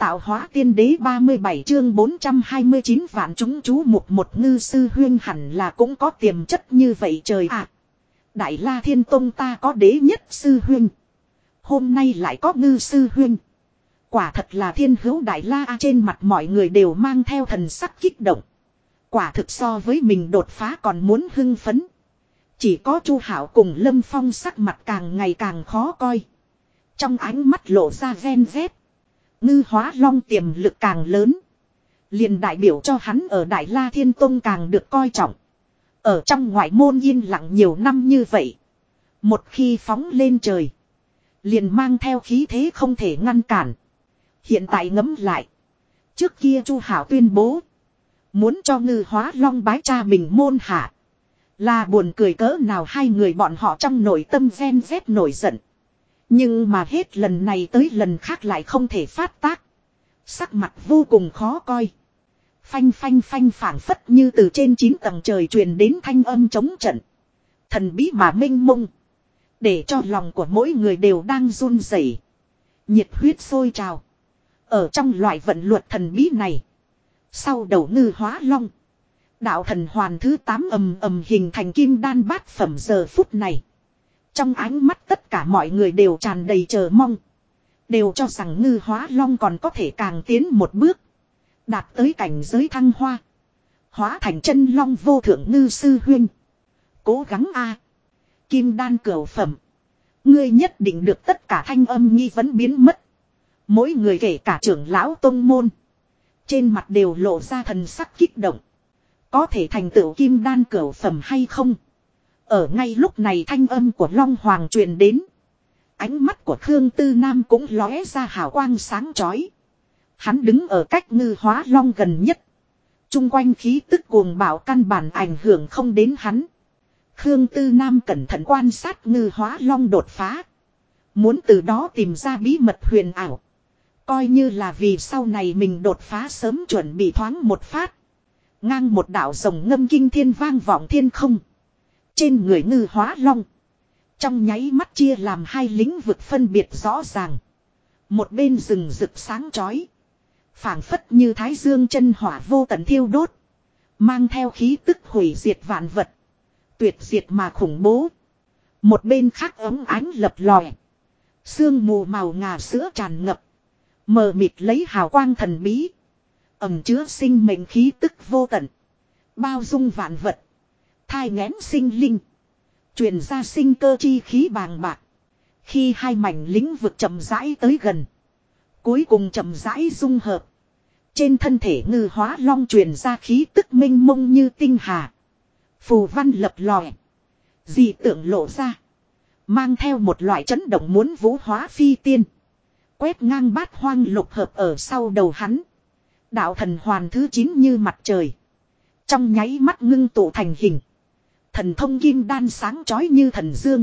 tạo hóa tiên đế 37 chương 429 vạn chúng chú mục một ngư sư huyên hẳn là cũng có tiềm chất như vậy trời ạ. Đại La Thiên Tông ta có đế nhất sư huyên. Hôm nay lại có ngư sư huyên. Quả thật là thiên hữu Đại La, trên mặt mọi người đều mang theo thần sắc kích động. Quả thực so với mình đột phá còn muốn hưng phấn. Chỉ có Chu Hảo cùng Lâm Phong sắc mặt càng ngày càng khó coi. Trong ánh mắt lộ ra ven vét. Ngư Hóa Long tiềm lực càng lớn. Liền đại biểu cho hắn ở Đại La Thiên Tông càng được coi trọng. Ở trong ngoại môn yên lặng nhiều năm như vậy. Một khi phóng lên trời. Liền mang theo khí thế không thể ngăn cản. Hiện tại ngẫm lại. Trước kia Chu Hảo tuyên bố. Muốn cho Ngư Hóa Long bái cha mình môn hạ. Là buồn cười cỡ nào hai người bọn họ trong nội tâm ven vét nổi giận. Nhưng mà hết lần này tới lần khác lại không thể phát tác. Sắc mặt vô cùng khó coi. Phanh phanh phanh phảng phất như từ trên 9 tầng trời truyền đến thanh âm chống trận. Thần bí mà mênh mông. Để cho lòng của mỗi người đều đang run rẩy, nhiệt huyết sôi trào. Ở trong loại vận luật thần bí này. Sau đầu Ngư Hóa Long. Đạo thần hoàn thứ 8 ầm ầm hình thành kim đan bát phẩm giờ phút này. Trong ánh mắt tất cả mọi người đều tràn đầy chờ mong. Đều cho rằng Ngư Hóa Long còn có thể càng tiến một bước. Đạt tới cảnh giới thăng hoa. Hóa thành chân long vô thượng ngư sư huyên. Cố gắng a, kim đan cửu phẩm. Ngươi nhất định được tất cả thanh âm nghi vấn biến mất. Mỗi người kể cả trưởng lão tông môn. Trên mặt đều lộ ra thần sắc kích động. Có thể thành tựu kim đan cửu phẩm hay không? Ở ngay lúc này thanh âm của Long Hoàng truyền đến. Ánh mắt của Khương Tư Nam cũng lóe ra hào quang sáng chói. Hắn đứng ở cách Ngư Hóa Long gần nhất. Trung quanh khí tức cuồng bạo căn bản ảnh hưởng không đến hắn. Khương Tư Nam cẩn thận quan sát Ngư Hóa Long đột phá. Muốn từ đó tìm ra bí mật huyền ảo. Coi như là vì sau này mình đột phá sớm chuẩn bị thoáng một phát. Ngang một đạo rồng ngâm kinh thiên vang vọng thiên không. Trên người Ngư Hóa Long. Trong nháy mắt chia làm hai lĩnh vực phân biệt rõ ràng. Một bên rừng rực sáng chói. Phảng phất như thái dương chân hỏa vô tận thiêu đốt. Mang theo khí tức hủy diệt vạn vật. Tuyệt diệt mà khủng bố. Một bên khác ống ánh lập lòe. Sương mù màu ngà sữa tràn ngập. Mờ mịt lấy hào quang thần bí. Ẩm chứa sinh mệnh khí tức vô tận. Bao dung vạn vật. Thai nghén sinh linh. Truyền ra sinh cơ chi khí bàng bạc. Khi hai mảnh lĩnh vực chậm rãi tới gần. Cuối cùng chậm rãi dung hợp. Trên thân thể Ngư Hóa Long truyền ra khí tức mênh mông như tinh hà. Phù văn lập lòe. Dị tượng lộ ra. Mang theo một loại chấn động muốn vũ hóa phi tiên. Quét ngang bát hoang lục hợp ở sau đầu hắn. Đạo thần hoàn thứ 9 như mặt trời. Trong nháy mắt ngưng tụ thành hình. Thần thông kim đan sáng chói như thần dương.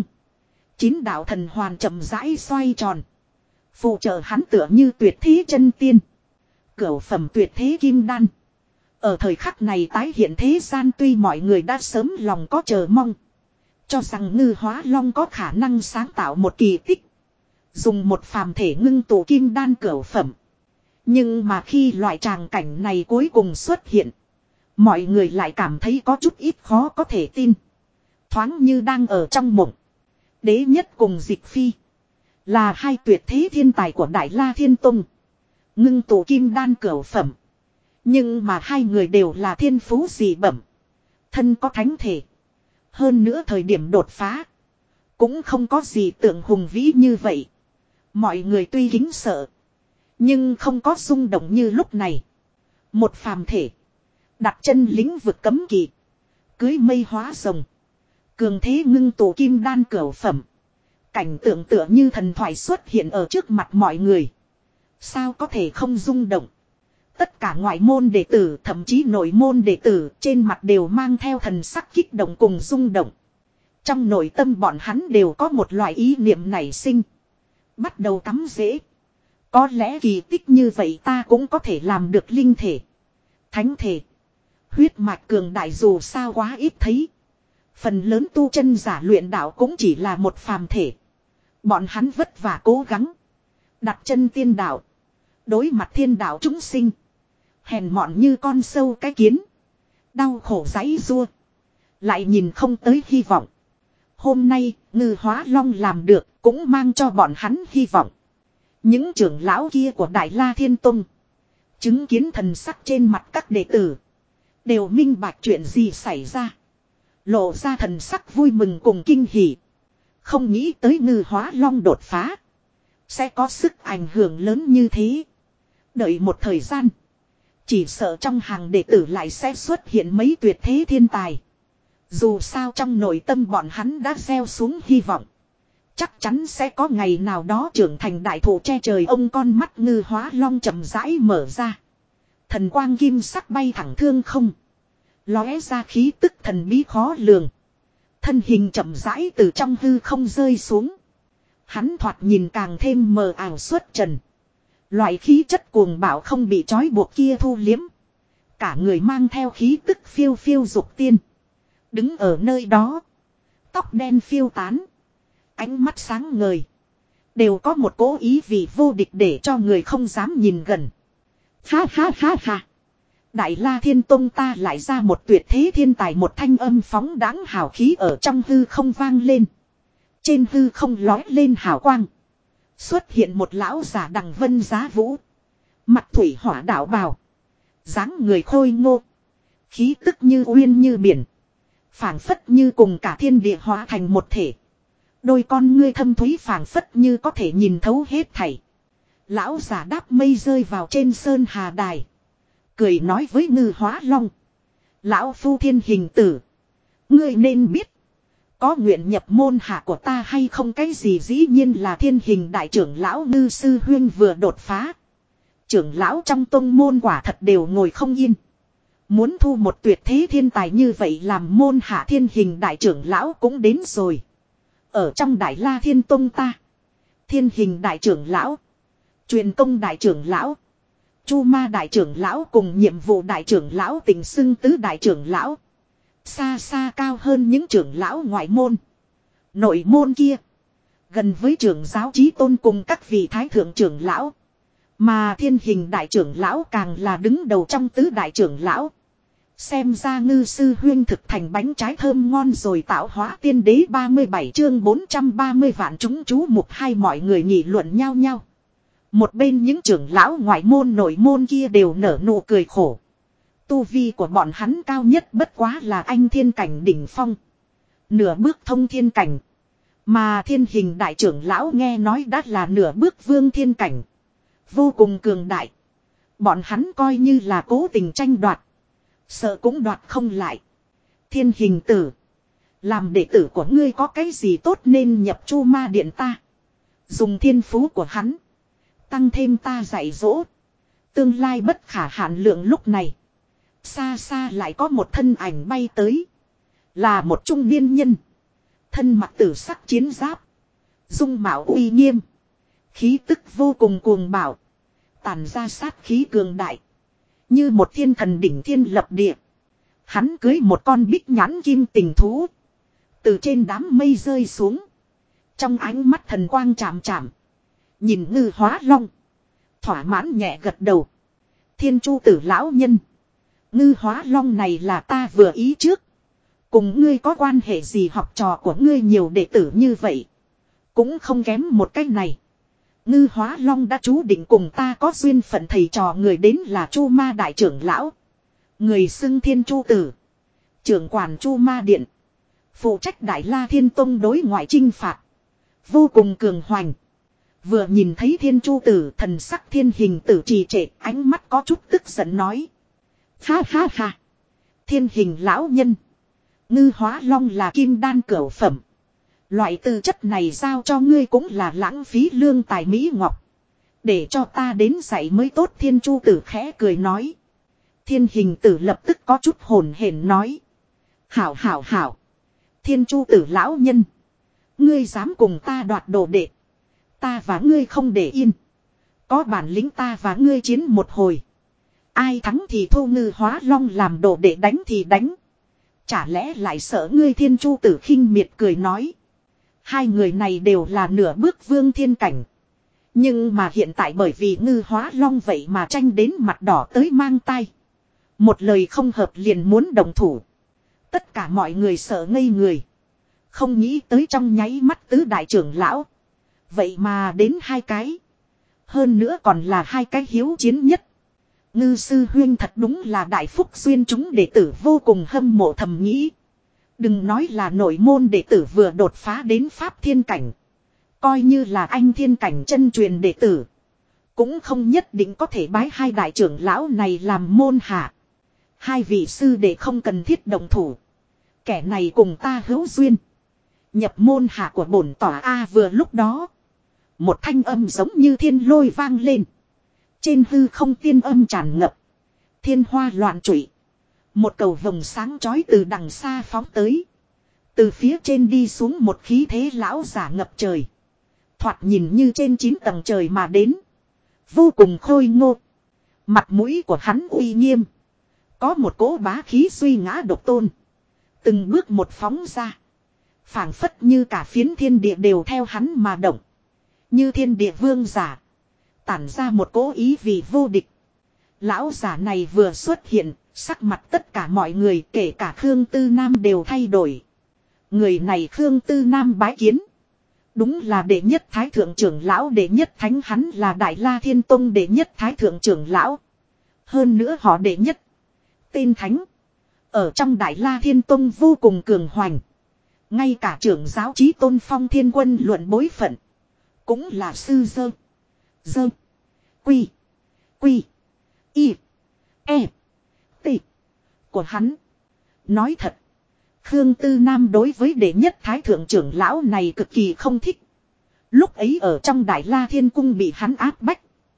9 đạo thần hoàn chậm rãi xoay tròn. Phụ trợ hắn tựa như tuyệt thế chân tiên. Cửu phẩm tuyệt thế kim đan. Ở thời khắc này tái hiện thế gian, tuy mọi người đã sớm lòng có chờ mong. Cho rằng Ngư Hóa Long có khả năng sáng tạo một kỳ tích. Dùng một phàm thể ngưng tụ kim đan cửu phẩm. Nhưng mà khi loại tràng cảnh này cuối cùng xuất hiện. Mọi người lại cảm thấy có chút ít khó có thể tin. Thoáng như đang ở trong mộng. Đế nhất cùng Dịch Phi. Là hai tuyệt thế thiên tài của Đại La Thiên Tông. Ngưng tụ kim đan cửu phẩm. Nhưng mà hai người đều là thiên phú dị bẩm. Thân có thánh thể. Hơn nữa thời điểm đột phá. Cũng không có gì tượng hùng vĩ như vậy. Mọi người tuy kính sợ. Nhưng không có rung động như lúc này. Một phàm thể. Đặt chân lĩnh vực cấm kỵ. Cưới mây hóa rồng. Cường thế ngưng tụ kim đan cửu phẩm. Cảnh tượng tựa như thần thoại xuất hiện ở trước mặt mọi người. Sao có thể không rung động. Tất cả ngoại môn đệ tử, thậm chí nội môn đệ tử, trên mặt đều mang theo thần sắc kích động cùng rung động. Trong nội tâm bọn hắn đều có một loại ý niệm nảy sinh. Bắt đầu cắm rễ. Có lẽ kỳ tích như vậy ta cũng có thể làm được linh thể. Thánh thể. Huyết mạch cường đại dù sao quá ít thấy. Phần lớn tu chân giả luyện đạo cũng chỉ là một phàm thể. Bọn hắn vất vả cố gắng. Đặt chân tiên đạo. Đối mặt thiên đạo chúng sinh. Hèn mọn như con sâu cái kiến. Đau khổ giãy giụa. Lại nhìn không tới hy vọng. Hôm nay, Ngư Hóa Long làm được, cũng mang cho bọn hắn hy vọng. Những trưởng lão kia của Đại La Thiên Tông. Chứng kiến thần sắc trên mặt các đệ tử. Đều minh bạch chuyện gì xảy ra. Lộ ra thần sắc vui mừng cùng kinh hỉ. Không nghĩ tới Ngư Hóa Long đột phá. Sẽ có sức ảnh hưởng lớn như thế. Đợi một thời gian. Chỉ sợ trong hàng đệ tử lại sẽ xuất hiện mấy tuyệt thế thiên tài. Dù sao trong nội tâm bọn hắn đã gieo xuống hy vọng. Chắc chắn sẽ có ngày nào đó trưởng thành đại thụ che trời. Ông con mắt Ngư Hóa Long chậm rãi mở ra. Thần quang kim sắc bay thẳng thương không. Lóe ra khí tức thần bí khó lường. Thân hình chậm rãi từ trong hư không rơi xuống. Hắn thoạt nhìn càng thêm mờ ảo xuất trần. Loại khí chất cuồng bạo không bị trói buộc kia thu liếm. Cả người mang theo khí tức phiêu phiêu dục tiên. Đứng ở nơi đó. Tóc đen phiêu tán. Ánh mắt sáng ngời. Đều có một cố ý vì vô địch để cho người không dám nhìn gần. Ha ha ha ha. Đại La Thiên Tông ta lại ra một tuyệt thế thiên tài. Một thanh âm phóng đáng hào khí ở trong hư không vang lên. Trên hư không lói lên hào quang. Xuất hiện một lão giả đằng vân giá vũ. Mặt thủy hỏa đạo bào. Dáng người khôi ngô. Khí tức như uyên như biển. Phảng phất như cùng cả thiên địa hóa thành một thể. Đôi con ngươi thâm thúy phảng phất như có thể nhìn thấu hết thảy. Lão giả đáp mây rơi vào trên sơn hà đài. Cười nói với Ngư Hóa Long. Lão phu thiên hình tử. Ngươi nên biết. Có nguyện nhập môn hạ của ta hay không, cái gì dĩ nhiên là thiên hình đại trưởng lão. Ngư sư huyên vừa đột phá. Trưởng lão trong tông môn quả thật đều ngồi không yên. Muốn thu một tuyệt thế thiên tài như vậy làm môn hạ. Thiên hình đại trưởng lão cũng đến rồi. Ở trong Đại La Thiên Tông ta. Thiên hình đại trưởng lão. Truyền công đại trưởng lão. Chu ma đại trưởng lão cùng nhiệm vụ đại trưởng lão tình xưng tứ đại trưởng lão. Xa xa cao hơn những trưởng lão ngoại môn. Nội môn kia. Gần với trưởng giáo chí tôn cùng các vị thái thượng trưởng lão. Mà thiên hình đại trưởng lão càng là đứng đầu trong tứ đại trưởng lão. Xem ra Ngư sư huyên thực thành bánh trái thơm ngon rồi. Tạo hóa tiên đế 37 chương 430 vạn chúng chú mục. Hai mọi người nghị luận nhau nhau. Một bên những trưởng lão ngoại môn nội môn kia đều nở nụ cười khổ. Tu vi của bọn hắn cao nhất bất quá là anh thiên cảnh đỉnh phong. Nửa bước thông thiên cảnh. Mà thiên hình đại trưởng lão nghe nói đã là nửa bước vương thiên cảnh. Vô cùng cường đại. Bọn hắn coi như là cố tình tranh đoạt. Sợ cũng đoạt không lại. Thiên hình tử. Làm đệ tử của ngươi có cái gì tốt nên nhập Chu ma điện ta. Dùng thiên phú của hắn. Tăng thêm ta dạy dỗ. Tương lai bất khả hạn lượng. Lúc này. Xa xa lại có một thân ảnh bay tới. Là một trung niên nhân. Thân mặc tử sắc chiến giáp. Dung mạo uy nghiêm. Khí tức vô cùng cuồng bạo. Tàn ra sát khí cường đại. Như một thiên thần đỉnh thiên lập địa. Hắn cưới một con bích nhãn kim tình thú. Từ trên đám mây rơi xuống. Trong ánh mắt thần quang chạm chạm. Nhìn Ngư Hóa Long. Thỏa mãn nhẹ gật đầu. Thiên Chu tử lão nhân. Ngư Hóa Long này là ta vừa ý trước. Cùng ngươi có quan hệ gì, học trò của ngươi nhiều đệ tử như vậy. Cũng không kém một cách này. Ngư Hóa Long đã chú định cùng ta có duyên phận, thầy trò người đến là Chu ma đại trưởng lão. Người xưng Thiên Chu tử. Trưởng quản Chu ma điện. Phụ trách Đại La Thiên Tông đối ngoại chinh phạt. Vô cùng cường hoành. Vừa nhìn thấy Thiên Chu tử, thần sắc thiên hình tử trì trệ, ánh mắt có chút tức giận nói. Ha ha ha. Thiên hình lão nhân. Ngư Hóa Long là kim đan cửu phẩm. Loại tư chất này giao cho ngươi cũng là lãng phí lương tài mỹ ngọc. Để cho ta đến dạy mới tốt. Thiên Chu tử khẽ cười nói. Thiên hình tử lập tức có chút hồn hển nói. Hảo hảo hảo. Thiên Chu tử lão nhân. Ngươi dám cùng ta đoạt đồ đệ. Ta và ngươi không để yên. Có bản lĩnh ta và ngươi chiến một hồi. Ai thắng thì thu Ngư Hóa Long làm đồ đệ, đánh thì đánh. Chả lẽ lại sợ ngươi? Thiên Chu tử khinh miệt cười nói. Hai người này đều là nửa bước vương thiên cảnh. Nhưng mà hiện tại bởi vì Ngư Hóa Long vậy mà tranh đến mặt đỏ tới mang tai. Một lời không hợp liền muốn đồng thủ. Tất cả mọi người sợ ngây người. Không nghĩ tới trong nháy mắt tứ đại trưởng lão. Vậy mà đến hai cái. Hơn nữa còn là hai cái hiếu chiến nhất. Ngư sư huyên thật đúng là đại phúc duyên chúng đệ tử vô cùng hâm mộ thầm nghĩ. Đừng nói là nội môn đệ tử vừa đột phá đến pháp thiên cảnh. Coi như là anh thiên cảnh chân truyền đệ tử. Cũng không nhất định có thể bái hai đại trưởng lão này làm môn hạ. Hai vị sư đệ không cần thiết đồng thủ. Kẻ này cùng ta hữu duyên. Nhập môn hạ của bổn tỏa A vừa lúc đó. Một thanh âm giống như thiên lôi vang lên. Trên hư không tiên âm tràn ngập. Thiên hoa loạn trụy. Một cầu vồng sáng chói từ đằng xa phóng tới. Từ phía trên đi xuống một khí thế lão giả ngập trời. Thoạt nhìn như trên 9 tầng trời mà đến. Vô cùng khôi ngô. Mặt mũi của hắn uy nghiêm. Có một cỗ bá khí suy ngã độc tôn. Từng bước một phóng ra. Phảng phất như cả phiến thiên địa đều theo hắn mà động. Như thiên địa vương giả. Tản ra một cỗ ý vì vô địch. Lão giả này vừa xuất hiện. Sắc mặt tất cả mọi người kể cả Khương Tư Nam đều thay đổi. Người này Khương Tư Nam bái kiến. Đúng là đệ nhất thái thượng trưởng lão, đệ nhất thánh, hắn là Đại La Thiên Tông đệ nhất thái thượng trưởng lão. Hơn nữa họ đệ nhất. Tên thánh. Ở trong Đại La Thiên Tông vô cùng cường hoành. Ngay cả trưởng giáo chí tôn Phong Thiên Quân luận bối phận. Cũng là sư dơ. Dơ. Quy. Quy. Y. E. T. Của hắn. Nói thật. Khương Tư Nam đối với đệ nhất thái thượng trưởng lão này cực kỳ không thích. Lúc ấy ở trong Đại La Thiên Cung bị hắn áp bách.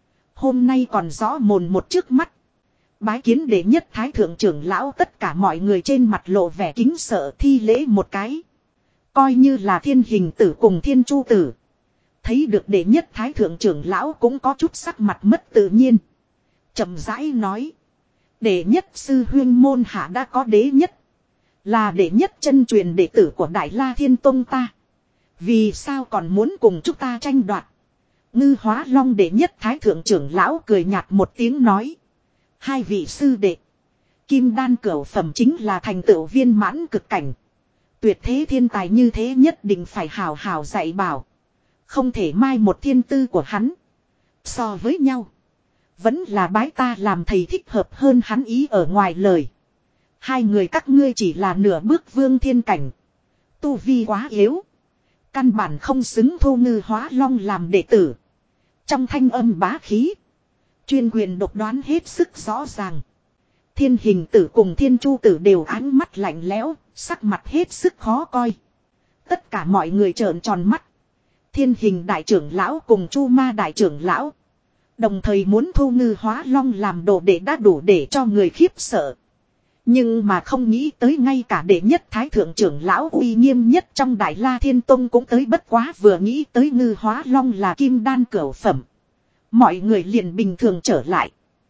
Hôm nay còn rõ mồn một trước mắt. Bái kiến đệ nhất thái thượng trưởng lão, tất cả mọi người trên mặt lộ vẻ kính sợ thi lễ một cái. Coi như là Thiên Hình Tử cùng Thiên Chu Tử. Thấy được đệ nhất thái thượng trưởng lão cũng có chút sắc mặt mất tự nhiên. Chậm rãi nói. Đệ nhất sư huyên môn hạ đã có đế nhất. Là đệ nhất chân truyền đệ tử của Đại La Thiên Tông ta. Vì sao còn muốn cùng chúng ta tranh đoạt? Ngư Hóa Long đệ nhất thái thượng trưởng lão cười nhạt một tiếng nói. Hai vị sư đệ. Kim đan cửu phẩm chính là thành tựu viên mãn cực cảnh. Tuyệt thế thiên tài như thế nhất định phải hào hào dạy bảo. Không thể mai một thiên tư của hắn. So với nhau. Vẫn là bái ta làm thầy thích hợp hơn hắn ý ở ngoài lời. Hai người các ngươi chỉ là nửa bước vương thiên cảnh. Tu vi quá yếu. Căn bản không xứng thu Ngư Hóa Long làm đệ tử. Trong thanh âm bá khí. Chuyên quyền độc đoán hết sức rõ ràng. Thiên Hình Tử cùng Thiên Chu Tử đều ánh mắt lạnh lẽo, sắc mặt hết sức khó coi. Tất cả mọi người trợn tròn mắt. Thiên Hình đại trưởng lão cùng Chu Ma đại trưởng lão. Đồng thời muốn thu Ngư Hóa Long làm đồ đệ đã đủ để cho người khiếp sợ. Nhưng mà không nghĩ tới ngay cả đệ nhất thái thượng trưởng lão uy nghiêm nhất trong Đại La Thiên Tông cũng tới, bất quá vừa nghĩ tới Ngư Hóa Long là kim đan cửu phẩm. Mọi người liền bình thường trở lại.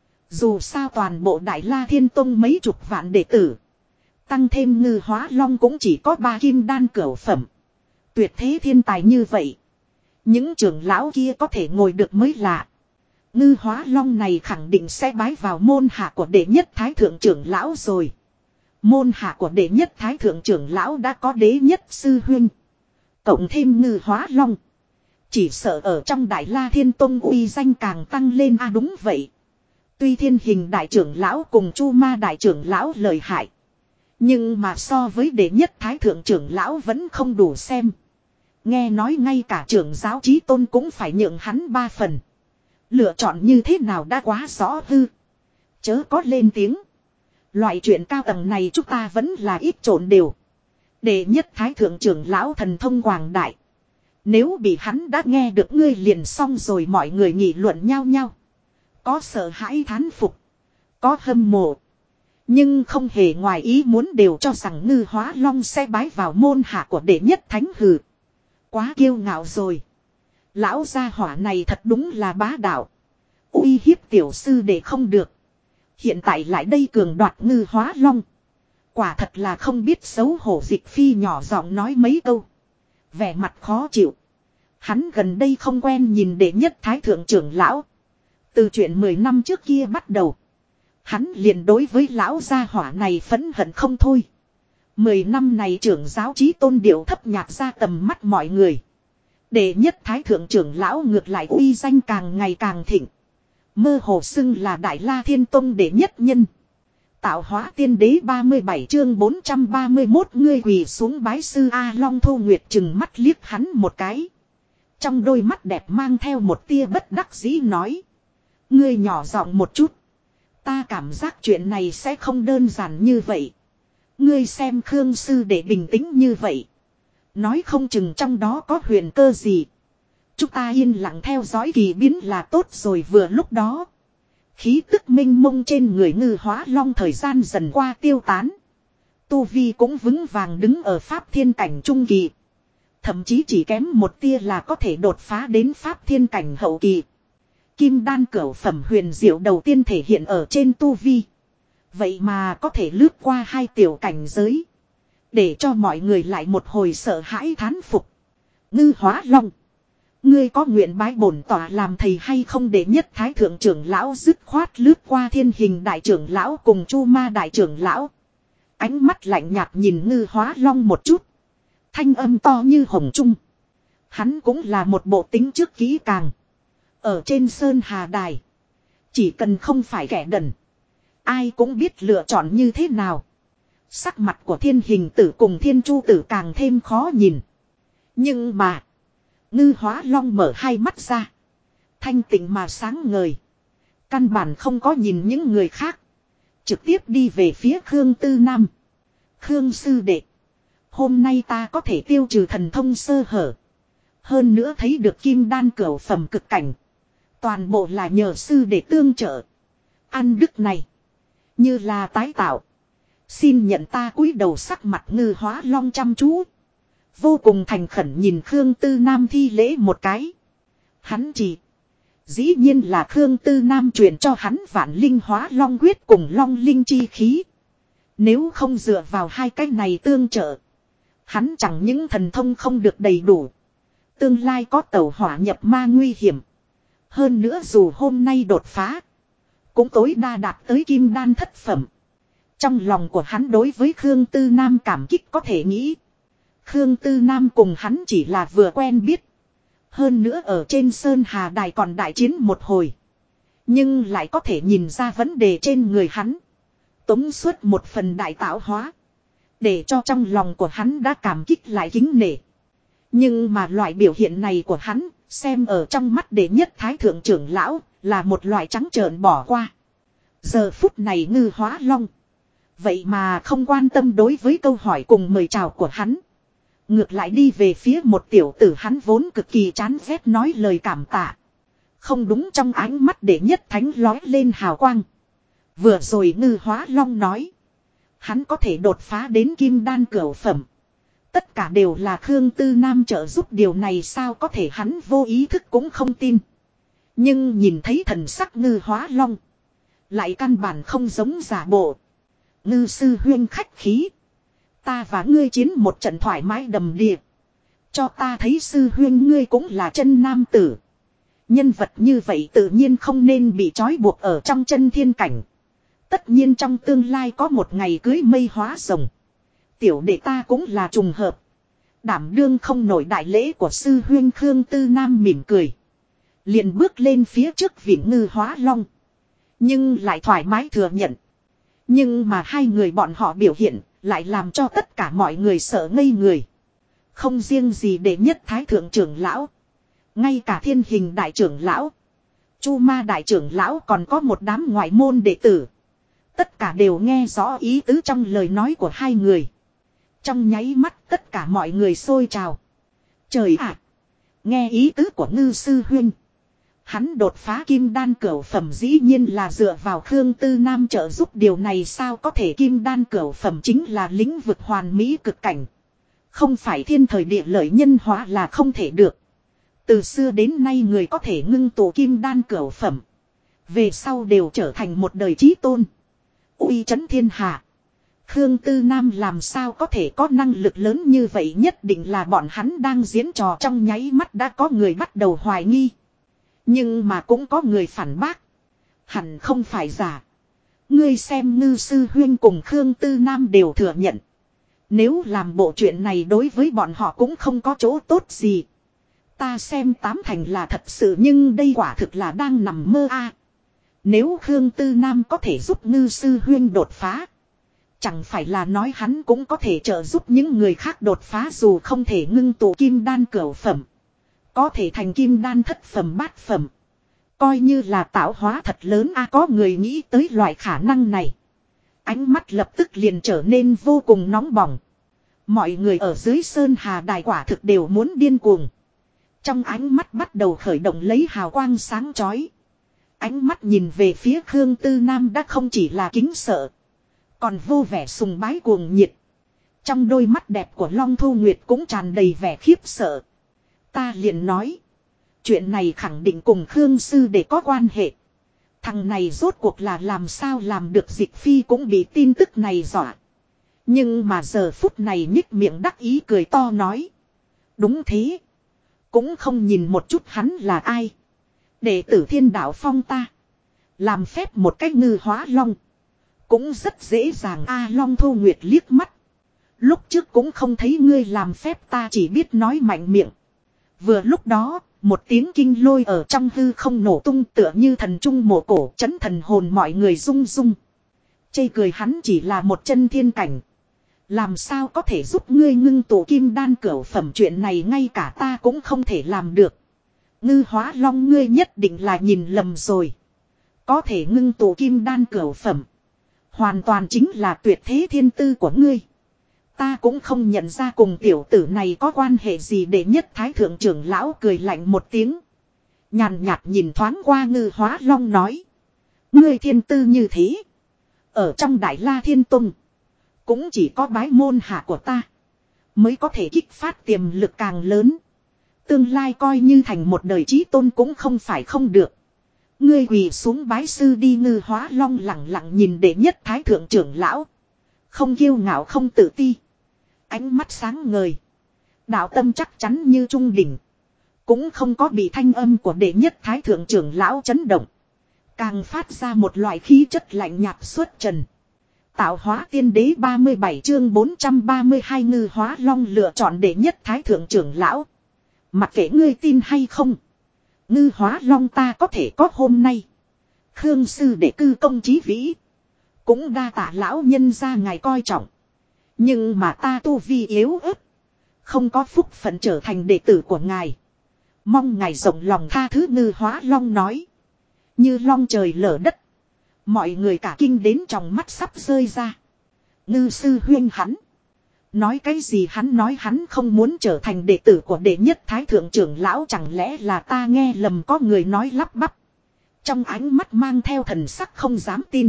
Dù sao toàn bộ Đại La Thiên Tông mấy chục vạn đệ tử. Tăng thêm Ngư Hóa Long cũng chỉ có 3 kim đan cửu phẩm. Tuyệt thế thiên tài như vậy. Những trưởng lão kia có thể ngồi được mới lạ. Ngư Hóa Long này khẳng định sẽ bái vào môn hạ của đệ nhất thái thượng trưởng lão rồi. Môn hạ của đệ nhất thái thượng trưởng lão đã có đế nhất sư huynh. Cộng thêm Ngư Hóa Long. Chỉ sợ ở trong Đại La Thiên Tông uy danh càng tăng lên. À đúng vậy. Tuy Thiên Hình đại trưởng lão cùng Chu Ma đại trưởng lão lợi hại. Nhưng mà so với đệ nhất thái thượng trưởng lão vẫn không đủ xem. Nghe nói ngay cả trưởng giáo chí tôn cũng phải nhượng hắn 3 phần. Lựa chọn như thế nào đã quá rõ hư. Chớ có lên tiếng. Loại chuyện cao tầng này chúng ta vẫn là ít trộn đều. Đệ nhất thái thượng trưởng lão thần thông quảng đại. Nếu bị hắn đã nghe được ngươi liền xong rồi, mọi người nghị luận nhau nhau. Có sợ hãi thán phục. Có hâm mộ. Nhưng không hề ngoài ý muốn, đều cho rằng Ngư Hóa Long sẽ bái vào môn hạ của đệ nhất thánh hừ. Quá kiêu ngạo rồi. Lão gia hỏa này thật đúng là bá đạo. Uy hiếp tiểu sư để không được. Hiện tại lại đây cường đoạt Ngư Hóa Long. Quả thật là không biết xấu hổ. Dịch Phi nhỏ giọng nói mấy câu. Vẻ mặt khó chịu. Hắn gần đây không quen nhìn đệ nhất thái thượng trưởng lão. Từ chuyện 10 năm trước kia bắt đầu. Hắn liền đối với lão gia hỏa này phẫn hận không thôi. 10 năm này trưởng giáo chí tôn điệu thấp nhạt ra tầm mắt mọi người. Đệ nhất thái thượng trưởng lão ngược lại uy danh càng ngày càng thịnh. Mơ hồ xưng là Đại La Thiên Tông đệ nhất nhân. Tạo hóa tiên đế 37 chương 431 ngươi quỳ xuống bái sư A Long Thu Nguyệt chừng mắt liếc hắn một cái. Trong đôi mắt đẹp mang theo một tia bất đắc dĩ nói. Ngươi nhỏ giọng một chút. Ta cảm giác chuyện này sẽ không đơn giản như vậy. Ngươi xem Khương sư để bình tĩnh như vậy. Nói không chừng trong đó có huyền cơ gì. Chúng ta yên lặng theo dõi kỳ biến là tốt rồi vừa lúc đó. Khí tức minh mông trên người Ngư Hóa Long thời gian dần qua tiêu tán. Tu Vi cũng vững vàng đứng ở Pháp Thiên Cảnh trung kỳ. Thậm chí chỉ kém một tia là có thể đột phá đến Pháp Thiên Cảnh hậu kỳ. Kim đan cửu phẩm huyền diệu đầu tiên thể hiện ở trên Tu Vi. Vậy mà có thể lướt qua 2 tiểu cảnh giới. Để cho mọi người lại một hồi sợ hãi thán phục. Ngư Hóa Long. Ngươi có nguyện bái bổn tỏa làm thầy hay không? Đệ nhất thái thượng trưởng lão dứt khoát lướt qua Thiên Hình đại trưởng lão cùng Chu Ma đại trưởng lão. Ánh mắt lạnh nhạt nhìn Ngư Hóa Long một chút. Thanh âm to như hồng trung. Hắn cũng là một bộ tính trước kỹ càng. Ở trên Sơn Hà Đài. Chỉ cần không phải kẻ đần. Ai cũng biết lựa chọn như thế nào. Sắc mặt của Thiên Hình tử cùng Thiên Chu tử càng thêm khó nhìn. Nhưng mà. Ngư Hóa Long mở hai mắt ra. Thanh tịnh mà sáng ngời. Căn bản không có nhìn những người khác. Trực tiếp đi về phía Khương Tư Nam. Khương sư đệ. Hôm nay ta có thể tiêu trừ thần thông sơ hở. Hơn nữa thấy được kim đan cửu phẩm cực cảnh. Toàn bộ là nhờ sư đệ tương trợ. Ăn đức này. Như là tái tạo. Xin nhận ta cúi đầu sắc mặt Ngư Hóa Long chăm chú. Vô cùng thành khẩn nhìn Khương Tư Nam thi lễ một cái. Hắn chỉ. Dĩ nhiên là Khương Tư Nam truyền cho hắn Vạn Linh Hóa Long quyết cùng Long Linh chi khí. Nếu không dựa vào hai cái này tương trợ. Hắn chẳng những thần thông không được đầy đủ. Tương lai có tẩu hỏa nhập ma nguy hiểm. Hơn nữa dù hôm nay đột phá. Cũng tối đa đạt tới kim đan thất phẩm. Trong lòng của hắn đối với Khương Tư Nam cảm kích có thể nghĩ. Khương Tư Nam cùng hắn chỉ là vừa quen biết. Hơn nữa ở trên Sơn Hà Đài còn đại chiến một hồi. Nhưng lại có thể nhìn ra vấn đề trên người hắn. Tống suốt một phần đại tạo hóa. Để cho trong lòng của hắn đã cảm kích lại kính nể. Nhưng mà loại biểu hiện này của hắn, xem ở trong mắt đệ nhất thái thượng trưởng lão, là một loại trắng trợn bỏ qua. Giờ phút này Ngư Hóa Long. Vậy mà không quan tâm đối với câu hỏi cùng mời chào của hắn. Ngược lại đi về phía một tiểu tử hắn vốn cực kỳ chán ghét nói lời cảm tạ. Không đúng, trong ánh mắt đệ nhất thánh lói lên hào quang. Vừa rồi Ngư Hóa Long nói. Hắn có thể đột phá đến kim đan cửu phẩm. Tất cả đều là Khương Tư Nam trợ giúp, điều này sao có thể hắn vô ý thức cũng không tin. Nhưng nhìn thấy thần sắc Ngư Hóa Long. Lại căn bản không giống giả bộ. Ngư sư huyên khách khí. Ta và ngươi chiến một trận thoải mái đầm đìa. Cho ta thấy sư huyên ngươi cũng là chân nam tử. Nhân vật như vậy tự nhiên không nên bị trói buộc ở trong chân thiên cảnh. Tất nhiên trong tương lai có một ngày cưới mây hóa rồng. Tiểu đệ ta cũng là trùng hợp. Đảm đương không nổi đại lễ của sư huyên. Khương Tư Nam mỉm cười. Liền bước lên phía trước vịnh Ngư Hóa Long. Nhưng lại thoải mái thừa nhận. Nhưng mà hai người bọn họ biểu hiện lại làm cho tất cả mọi người sợ ngây người. Không riêng gì đệ nhất thái thượng trưởng lão. Ngay cả Thiên Hình đại trưởng lão. Chu Ma đại trưởng lão còn có một đám ngoại môn đệ tử. Tất cả đều nghe rõ ý tứ trong lời nói của hai người. Trong nháy mắt tất cả mọi người xôi trào. Trời ạ! Nghe ý tứ của Ngư sư huynh. Hắn đột phá kim đan cửu phẩm dĩ nhiên là dựa vào Khương Tư Nam trợ giúp, điều này sao có thể? Kim đan cửu phẩm chính là lĩnh vực hoàn mỹ cực cảnh. Không phải thiên thời địa lợi nhân hóa là không thể được. Từ xưa đến nay người có thể ngưng tụ kim đan cửu phẩm. Về sau đều trở thành một đời chí tôn. Uy chấn thiên hạ. Khương Tư Nam làm sao có thể có năng lực lớn như vậy, nhất định là bọn hắn đang diễn trò. Trong nháy mắt đã có người bắt đầu hoài nghi. Nhưng mà cũng có người phản bác. Hẳn không phải giả. Ngươi xem Ngư Sư Huyên cùng Khương Tư Nam đều thừa nhận. Nếu làm bộ chuyện này đối với bọn họ cũng không có chỗ tốt gì. Ta xem tám thành là thật sự, nhưng đây quả thực là đang nằm mơ a. Nếu Khương Tư Nam có thể giúp Ngư Sư Huyên đột phá, chẳng phải là nói hắn cũng có thể trợ giúp những người khác đột phá, dù không thể ngưng tụ kim đan cửu phẩm, có thể thành kim đan thất phẩm bát phẩm. Coi như là tạo hóa thật lớn a. Có người nghĩ tới loại khả năng này. Ánh mắt lập tức liền trở nên vô cùng nóng bỏng. Mọi người ở dưới Sơn Hà Đài quả thực đều muốn điên cuồng. Trong ánh mắt bắt đầu khởi động lấy hào quang sáng chói. Ánh mắt nhìn về phía Khương Tư Nam đã không chỉ là kính sợ, còn vô vẻ sùng bái cuồng nhiệt. Trong đôi mắt đẹp của Long Thu Nguyệt cũng tràn đầy vẻ khiếp sợ. Ta liền nói, chuyện này khẳng định cùng Khương Sư để có quan hệ. Thằng này rốt cuộc là làm sao làm được. Dịch Phi cũng bị tin tức này dọa. Nhưng mà giờ phút này nhích miệng đắc ý cười to nói. Đúng thế. Cũng không nhìn một chút hắn là ai. Đệ tử Thiên Đạo Phong ta. Làm phép một cách Ngư Hóa Long. Cũng rất dễ dàng a. Long Thu Nguyệt liếc mắt. Lúc trước cũng không thấy ngươi làm phép, ta chỉ biết nói mạnh miệng. Vừa lúc đó, một tiếng kinh lôi ở trong hư không nổ tung, tựa như thần trung mộ cổ, chấn thần hồn mọi người rung rung. Chê cười hắn chỉ là một chân thiên cảnh. Làm sao có thể giúp ngươi ngưng tụ kim đan cửu phẩm, chuyện này ngay cả ta cũng không thể làm được. Ngư Hóa Long, ngươi nhất định là nhìn lầm rồi. Có thể ngưng tụ kim đan cửu phẩm, hoàn toàn chính là tuyệt thế thiên tư của ngươi. Ta cũng không nhận ra cùng tiểu tử này có quan hệ gì. Đệ nhất thái thượng trưởng lão cười lạnh một tiếng. Nhàn nhạt nhìn thoáng qua Ngư Hóa Long nói. Ngươi thiên tư như thế, ở trong Đại La Thiên Tông cũng chỉ có bái môn hạ của ta mới có thể kích phát tiềm lực càng lớn. Tương lai coi như thành một đời chí tôn cũng không phải không được. Ngươi quỳ xuống bái sư đi. Ngư Hóa Long lặng lặng nhìn đệ nhất thái thượng trưởng lão. Không kiêu ngạo không tự ti. Ánh mắt sáng ngời. Đạo tâm chắc chắn như trung đỉnh. Cũng không có bị thanh âm của đệ nhất thái thượng trưởng lão chấn động. Càng phát ra một loại khí chất lạnh nhạt xuất trần. Tạo Hóa Tiên Đế 37 chương 432. Ngư Hóa Long lựa chọn đệ nhất thái thượng trưởng lão. Mặc kệ ngươi tin hay không, Ngư Hóa Long ta có thể có hôm nay. Khương Sư đệ cư công chí vĩ, cũng đa tạ lão nhân ra ngài coi trọng. Nhưng mà ta tu vi yếu ớt, không có phúc phận trở thành đệ tử của ngài. Mong ngài rộng lòng tha thứ. Ngư Hóa Long nói. Như long trời lở đất. Mọi người cả kinh đến trong mắt sắp rơi ra. Ngư Sư Huyên hắn nói cái gì? Hắn nói hắn không muốn trở thành đệ tử của đệ nhất thái thượng trưởng lão. Chẳng lẽ là ta nghe lầm? Có người nói lắp bắp, trong ánh mắt mang theo thần sắc không dám tin.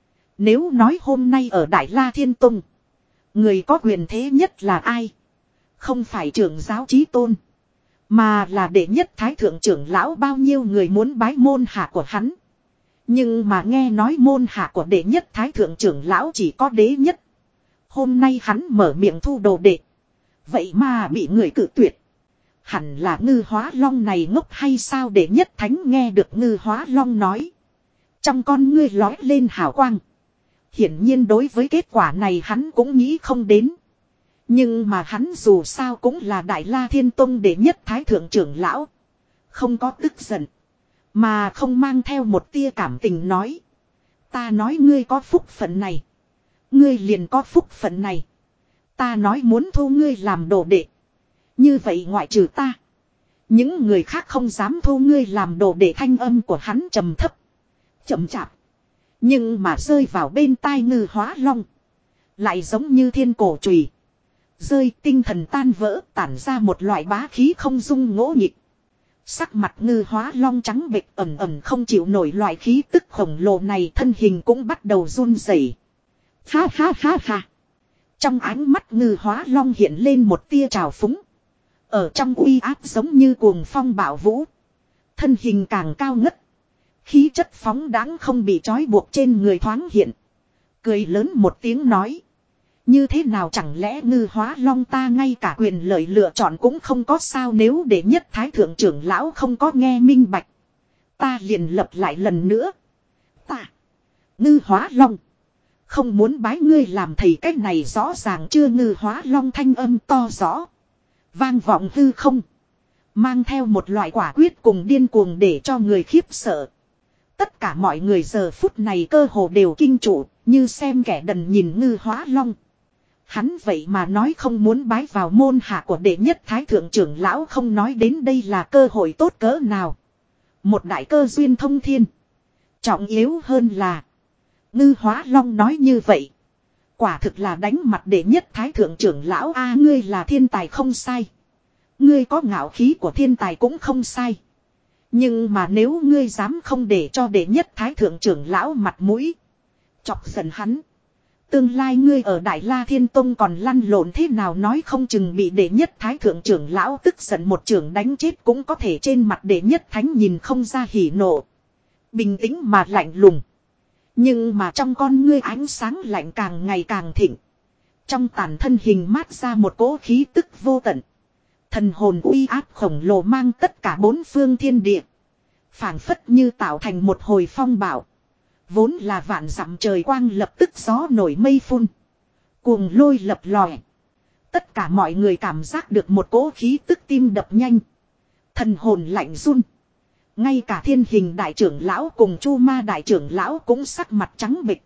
Nếu nói hôm nay ở Đại La Thiên Tông, người có quyền thế nhất là ai? Không phải trưởng giáo chí tôn, mà là đệ nhất thái thượng trưởng lão. Bao nhiêu người muốn bái môn hạ của hắn. Nhưng mà nghe nói môn hạ của đệ nhất thái thượng trưởng lão chỉ có đế nhất. Hôm nay hắn mở miệng thu đồ đệ, vậy mà bị người cự tuyệt. Hẳn là Ngư Hóa Long này ngốc hay sao? Đệ nhất thánh nghe được Ngư Hóa Long nói, trong con ngươi lói lên hào quang. Hiển nhiên đối với kết quả này hắn cũng nghĩ không đến. Nhưng mà hắn dù sao cũng là Đại La Thiên Tông đệ nhất thái thượng trưởng lão, không có tức giận, mà không mang theo một tia cảm tình nói. Ta nói ngươi có phúc phận này, ngươi liền có phúc phận này. Ta nói muốn thu ngươi làm đồ đệ, như vậy ngoại trừ ta, những người khác không dám thu ngươi làm đồ đệ. Thanh âm của hắn trầm thấp, chậm chạp, nhưng mà rơi vào bên tai Ngư Hóa Long, lại giống như thiên cổ chùy rơi, tinh thần tan vỡ, tản ra một loại bá khí không dung ngỗ nghịch. Sắc mặt Ngư Hóa Long trắng bệch, ẩm ẩm không chịu nổi loại khí tức khổng lồ này, thân hình cũng bắt đầu run rẩy. Ha ha ha ha. Trong ánh mắt Ngư Hóa Long hiện lên một tia trào phúng. Ở trong uy áp giống như cuồng phong bạo vũ. Thân hình càng cao ngất, khí chất phóng đãng không bị trói buộc trên người thoáng hiện. Cười lớn một tiếng nói. Như thế nào chẳng lẽ Ngư Hóa Long ta ngay cả quyền lợi lựa chọn cũng không có sao, nếu đệ nhất thái thượng trưởng lão không có nghe minh bạch. Ta liền lập lại lần nữa. Ta, Ngư Hóa Long, không muốn bái ngươi làm thầy, cách này rõ ràng chưa? Ngư Hóa Long thanh âm to rõ, vang vọng hư không, mang theo một loại quả quyết cùng điên cuồng để cho người khiếp sợ. Tất cả mọi người giờ phút này cơ hồ đều kinh trụ, như xem kẻ đần nhìn Ngư Hóa Long. Hắn vậy mà nói không muốn bái vào môn hạ của đệ nhất thái thượng trưởng lão, không nói đến đây là cơ hội tốt cỡ nào. Một đại cơ duyên thông thiên. Trọng yếu hơn là Ngư Hóa Long nói như vậy, quả thực là đánh mặt đệ nhất thái thượng trưởng lão. A, ngươi là thiên tài không sai. Ngươi có ngạo khí của thiên tài cũng không sai. Nhưng mà nếu ngươi dám không để cho đệ nhất thái thượng trưởng lão mặt mũi, chọc giận hắn, tương lai ngươi ở Đại La Thiên Tông còn lăn lộn thế nào nói không chừng bị đệ nhất thái thượng trưởng lão tức giận một chưởng đánh chết cũng có thể. Trên mặt đệ nhất thánh nhìn không ra hỉ nộ, bình tĩnh mà lạnh lùng. Nhưng mà trong con ngươi ánh sáng lạnh càng ngày càng thịnh. Trong tàn thân hình mát ra một cỗ khí tức vô tận. Thần hồn uy áp khổng lồ mang tất cả bốn phương thiên địa, phảng phất như tạo thành một hồi phong bạo. Vốn là vạn dặm trời quang lập tức gió nổi mây phun, cuồng lôi lập lòe. Tất cả mọi người cảm giác được một cỗ khí tức, tim đập nhanh, thần hồn lạnh run. Ngay cả Thiên Hình đại trưởng lão cùng Chu Ma đại trưởng lão cũng sắc mặt trắng bệch.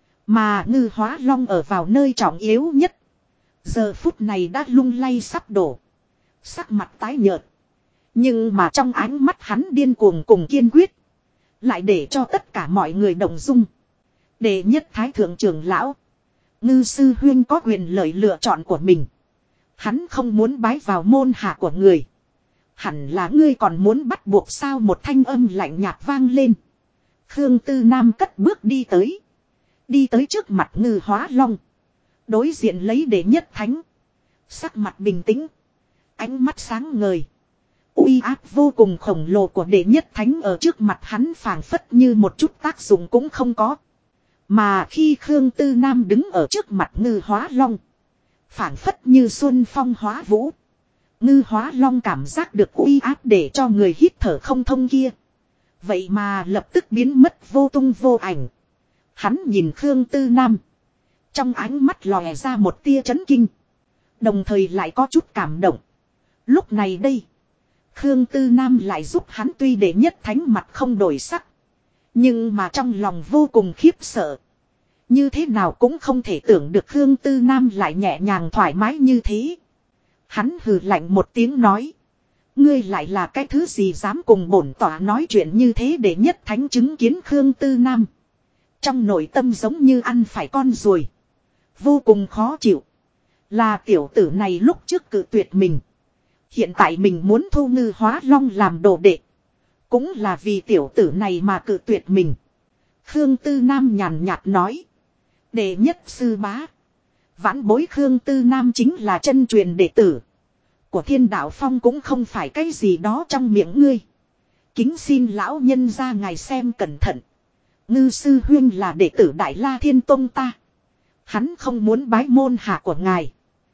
Mà Ngư Hóa Long ở vào nơi trọng yếu nhất, giờ phút này đã lung lay sắp đổ, sắc mặt tái nhợt. Nhưng mà trong ánh mắt hắn điên cuồng cùng kiên quyết, lại để cho tất cả mọi người động dung. Đệ nhất thái thượng trưởng lão, Ngư sư huyên có quyền lợi lựa chọn của mình. Hắn không muốn bái vào môn hạ của người. Hẳn là ngươi còn muốn bắt buộc sao? Một thanh âm lạnh nhạt vang lên. Khương Tư Nam cất bước đi tới. Đi tới trước mặt Ngư Hóa Long. Đối diện lấy đệ nhất thánh. Sắc mặt bình tĩnh, ánh mắt sáng ngời. Uy áp vô cùng khổng lồ của đệ nhất thánh ở trước mặt hắn phảng phất như một chút tác dụng cũng không có. Mà khi Khương Tư Nam đứng ở trước mặt Ngư Hóa Long, phảng phất như xuân phong hóa vũ. Ngư Hóa Long cảm giác được uy áp để cho người hít thở không thông kia, vậy mà lập tức biến mất vô tung vô ảnh. Hắn nhìn Khương Tư Nam, trong ánh mắt lòe ra một tia chấn kinh, đồng thời lại có chút cảm động. Lúc này đây, Khương Tư Nam lại giúp hắn, tuy đệ nhất thánh mặt không đổi sắc, nhưng mà trong lòng vô cùng khiếp sợ. Như thế nào cũng không thể tưởng được Khương Tư Nam lại nhẹ nhàng thoải mái như thế. Hắn hừ lạnh một tiếng nói, ngươi lại là cái thứ gì dám cùng bổn tọa nói chuyện như thế? Đệ nhất thánh chứng kiến Khương Tư Nam, trong nội tâm giống như ăn phải con ruồi, vô cùng khó chịu. Là tiểu tử này lúc trước cự tuyệt mình, hiện tại mình muốn thu Ngư Hóa Long làm đồ đệ, cũng là vì tiểu tử này mà cự tuyệt mình. Khương Tư Nam nhàn nhạt nói, đệ nhất sư bá, vãn bối Khương Tư Nam chính là chân truyền đệ tử của Thiên Đạo Phong, cũng không phải cái gì đó trong miệng ngươi. Kính xin lão nhân ra ngài xem cẩn thận. Ngư sư huyên là đệ tử Đại La Thiên Tông ta, hắn không muốn bái môn hạ của ngài.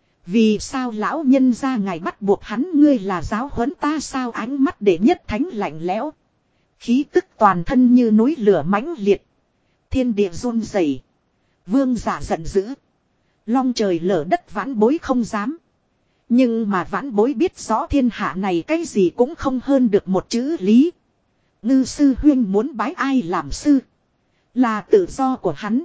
Vì sao lão nhân ra ngài bắt buộc hắn? Ngươi là giáo huấn ta sao? Ánh mắt đệ nhất thánh lạnh lẽo, khí tức toàn thân như núi lửa mãnh liệt, thiên địa run rẩy. Vương giả giận dữ, long trời lở đất vãn bối không dám. Nhưng mà vãn bối biết rõ thiên hạ này cái gì cũng không hơn được một chữ lý. Ngư sư huyên muốn bái ai làm sư, là tự do của hắn,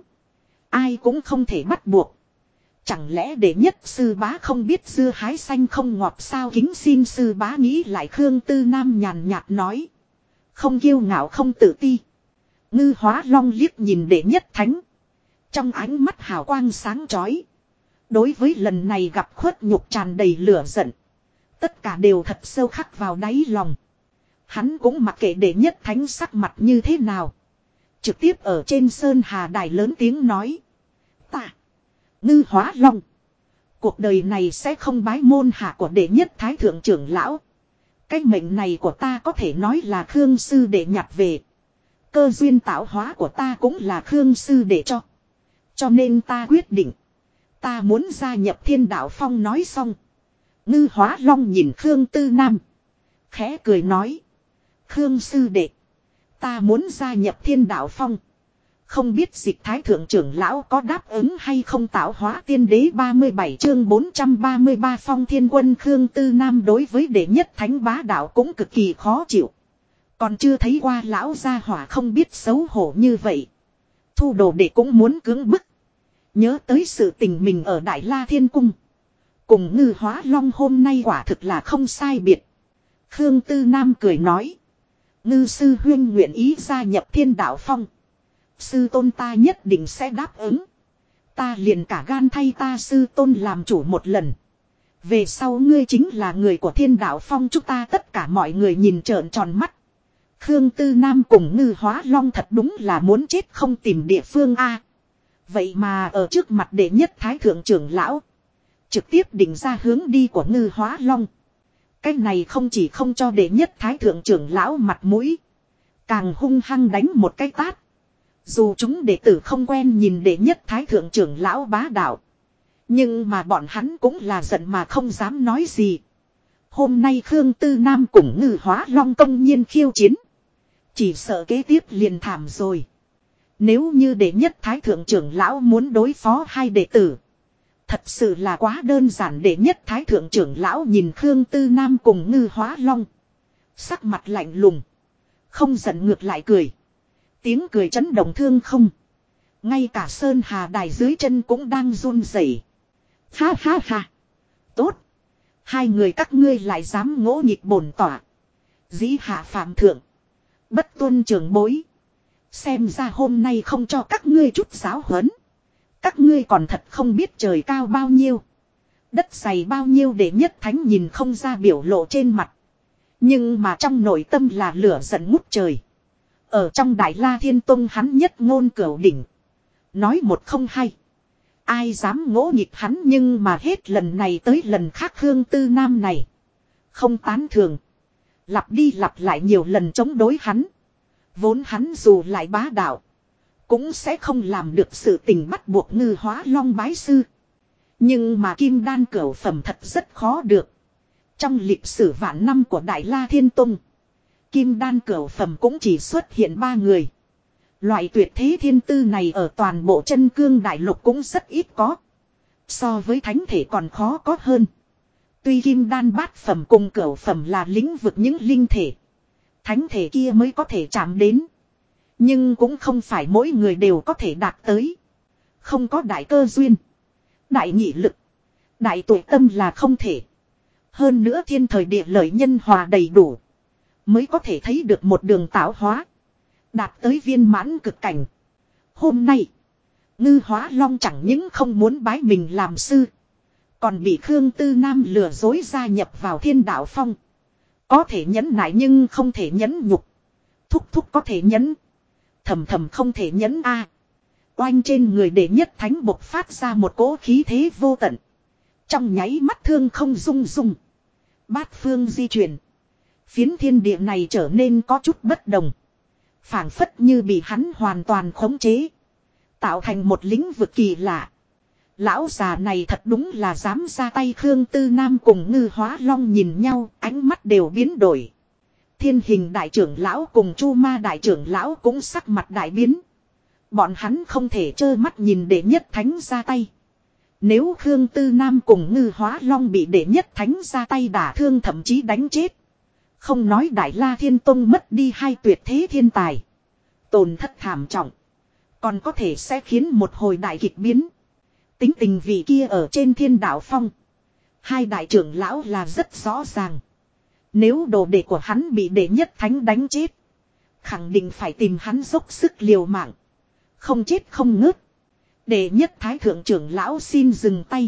ai cũng không thể bắt buộc. Chẳng lẽ đệ nhất sư bá không biết dưa hái xanh không ngọt sao? Kính xin sư bá nghĩ lại. Khương Tư Nam nhàn nhạt nói, không kiêu ngạo không tự ti. Ngư Hóa Long liếc nhìn đệ nhất thánh, trong ánh mắt hào quang sáng chói. Đối với lần này gặp khuất nhục tràn đầy lửa giận, tất cả đều thật sâu khắc vào đáy lòng. Hắn cũng mặc kệ đệ nhất thánh sắc mặt như thế nào, trực tiếp ở trên sơn hà đài lớn tiếng nói, ta Ngư Hóa Long, cuộc đời này sẽ không bái môn hạ của đệ nhất thái thượng trưởng lão. Cái mệnh này của ta có thể nói là Khương sư đệ nhặt về. Cơ duyên tạo hóa của ta cũng là Khương sư đệ cho. Cho nên ta quyết định, Ta muốn gia nhập Thiên Đạo Phong nói xong. Ngư Hóa Long nhìn Khương Tư Nam. Khẽ cười nói. Khương sư đệ. Ta muốn gia nhập Thiên Đạo Phong. Không biết Dịch Thái Thượng trưởng lão có đáp ứng hay không. Tạo Hóa Tiên Đế 37 chương 433 Phong Thiên Quân. Khương Tư Nam đối với đệ nhất thánh bá đạo cũng cực kỳ khó chịu. Còn chưa thấy qua lão gia hỏa không biết xấu hổ như vậy. Thu đồ đệ cũng muốn cưỡng bức. Nhớ tới sự tình mình ở Đại La Thiên Cung. Cùng Ngư Hóa Long hôm nay quả thực là không sai biệt. Khương Tư Nam cười nói. Ngư sư huyên nguyện ý gia nhập Thiên Đạo Phong. Sư tôn ta nhất định sẽ đáp ứng. Ta liền cả gan thay ta sư tôn làm chủ một lần. Về sau ngươi chính là người của Thiên Đạo Phong. Chúng ta tất cả mọi người nhìn trợn tròn mắt. Khương Tư Nam cùng Ngư Hóa Long thật đúng là muốn chết không tìm địa phương a. Vậy mà ở trước mặt đệ nhất thái thượng trưởng lão. Trực tiếp định ra hướng đi của Ngư Hóa Long. Cái này không chỉ không cho đệ nhất thái thượng trưởng lão mặt mũi. Càng hung hăng đánh một cái tát. Dù chúng đệ tử không quen nhìn đệ nhất thái thượng trưởng lão bá đạo. Nhưng mà bọn hắn cũng là giận mà không dám nói gì. Hôm nay Khương Tư Nam cùng Ngư Hóa Long công nhiên khiêu chiến. Chỉ sợ kế tiếp liền thảm rồi. Nếu như đệ nhất thái thượng trưởng lão muốn đối phó hai đệ tử. Thật sự là quá đơn giản. Đệ nhất thái thượng trưởng lão nhìn Khương Tư Nam cùng Ngư Hóa Long. Sắc mặt lạnh lùng. Không giận ngược lại cười. Tiếng cười chấn động thương không. Ngay cả Sơn Hà Đài dưới chân cũng đang run rẩy. Ha ha ha. Tốt. Hai người các ngươi lại dám ngỗ nghịch bổn tỏa. Dĩ hạ phạm thượng. Bất tuân trưởng bối. Xem ra hôm nay không cho các ngươi chút giáo huấn. Các ngươi còn thật không biết trời cao bao nhiêu. Đất dày bao nhiêu để nhất thánh nhìn không ra biểu lộ trên mặt. Nhưng mà trong nội tâm là lửa giận ngút trời. Ở trong Đại La Thiên Tông hắn nhất ngôn cửu đỉnh. Nói một không hay. Ai dám ngỗ nghịch hắn nhưng mà hết lần này tới lần khác Khương Tư Nam này. Không tán thường. Lặp đi lặp lại nhiều lần chống đối hắn. Vốn hắn dù lại bá đạo. Cũng sẽ không làm được sự tình bắt buộc Ngư Hóa Long bái sư. Nhưng mà kim đan cửu phẩm thật rất khó được. Trong lịch sử vạn năm của Đại La Thiên Tông. Kim đan cửu phẩm cũng chỉ xuất hiện 3 người. Loại tuyệt thế thiên tư này ở toàn bộ chân cương đại lục cũng rất ít có. So với thánh thể còn khó có hơn. Tuy kim đan bát phẩm cùng cửu phẩm là lĩnh vực những linh thể. Thánh thể kia mới có thể chạm đến. Nhưng cũng không phải mỗi người đều có thể đạt tới. Không có đại cơ duyên. Đại nghị lực. Đại tuổi tâm là không thể. Hơn nữa thiên thời địa lợi nhân hòa đầy đủ. Mới có thể thấy được một đường tạo hóa. Đạt tới viên mãn cực cảnh. Hôm nay. Ngư Hóa Long chẳng những không muốn bái mình làm sư. Còn bị Khương Tư Nam lừa dối gia nhập vào Thiên Đạo Phong. Có thể nhẫn nại nhưng không thể nhẫn nhục. Thúc thúc có thể nhẫn. Thầm thầm không thể nhẫn a. Oanh trên người đệ nhất thánh bộc phát ra một cỗ khí thế vô tận. Trong nháy mắt thương không rung rung. Bát phương di chuyển. Phiến thiên địa này trở nên có chút bất đồng. Phảng phất như bị hắn hoàn toàn khống chế. Tạo thành một lĩnh vực kỳ lạ. Lão già này thật đúng là dám ra tay. Khương Tư Nam cùng Ngư Hóa Long nhìn nhau, ánh mắt đều biến đổi. Thiên Hình đại trưởng lão cùng Chu Ma đại trưởng lão cũng sắc mặt đại biến. Bọn hắn không thể trơ mắt nhìn đệ nhất thánh ra tay. Nếu Khương Tư Nam cùng Ngư Hóa Long bị đệ nhất thánh ra tay đả thương thậm chí đánh chết. Không nói Đại La Thiên Tông mất đi 2 tuyệt thế thiên tài. Tổn thất thảm trọng. Còn có thể sẽ khiến một hồi đại kịch biến. Tính tình vị kia ở trên Thiên Đạo Phong. 2 đại trưởng lão là rất rõ ràng. Nếu đồ đệ của hắn bị đệ nhất thánh đánh chết. Khẳng định phải tìm hắn dốc sức liều mạng. Không chết không ngớt. Đệ nhất thái thượng trưởng lão xin dừng tay.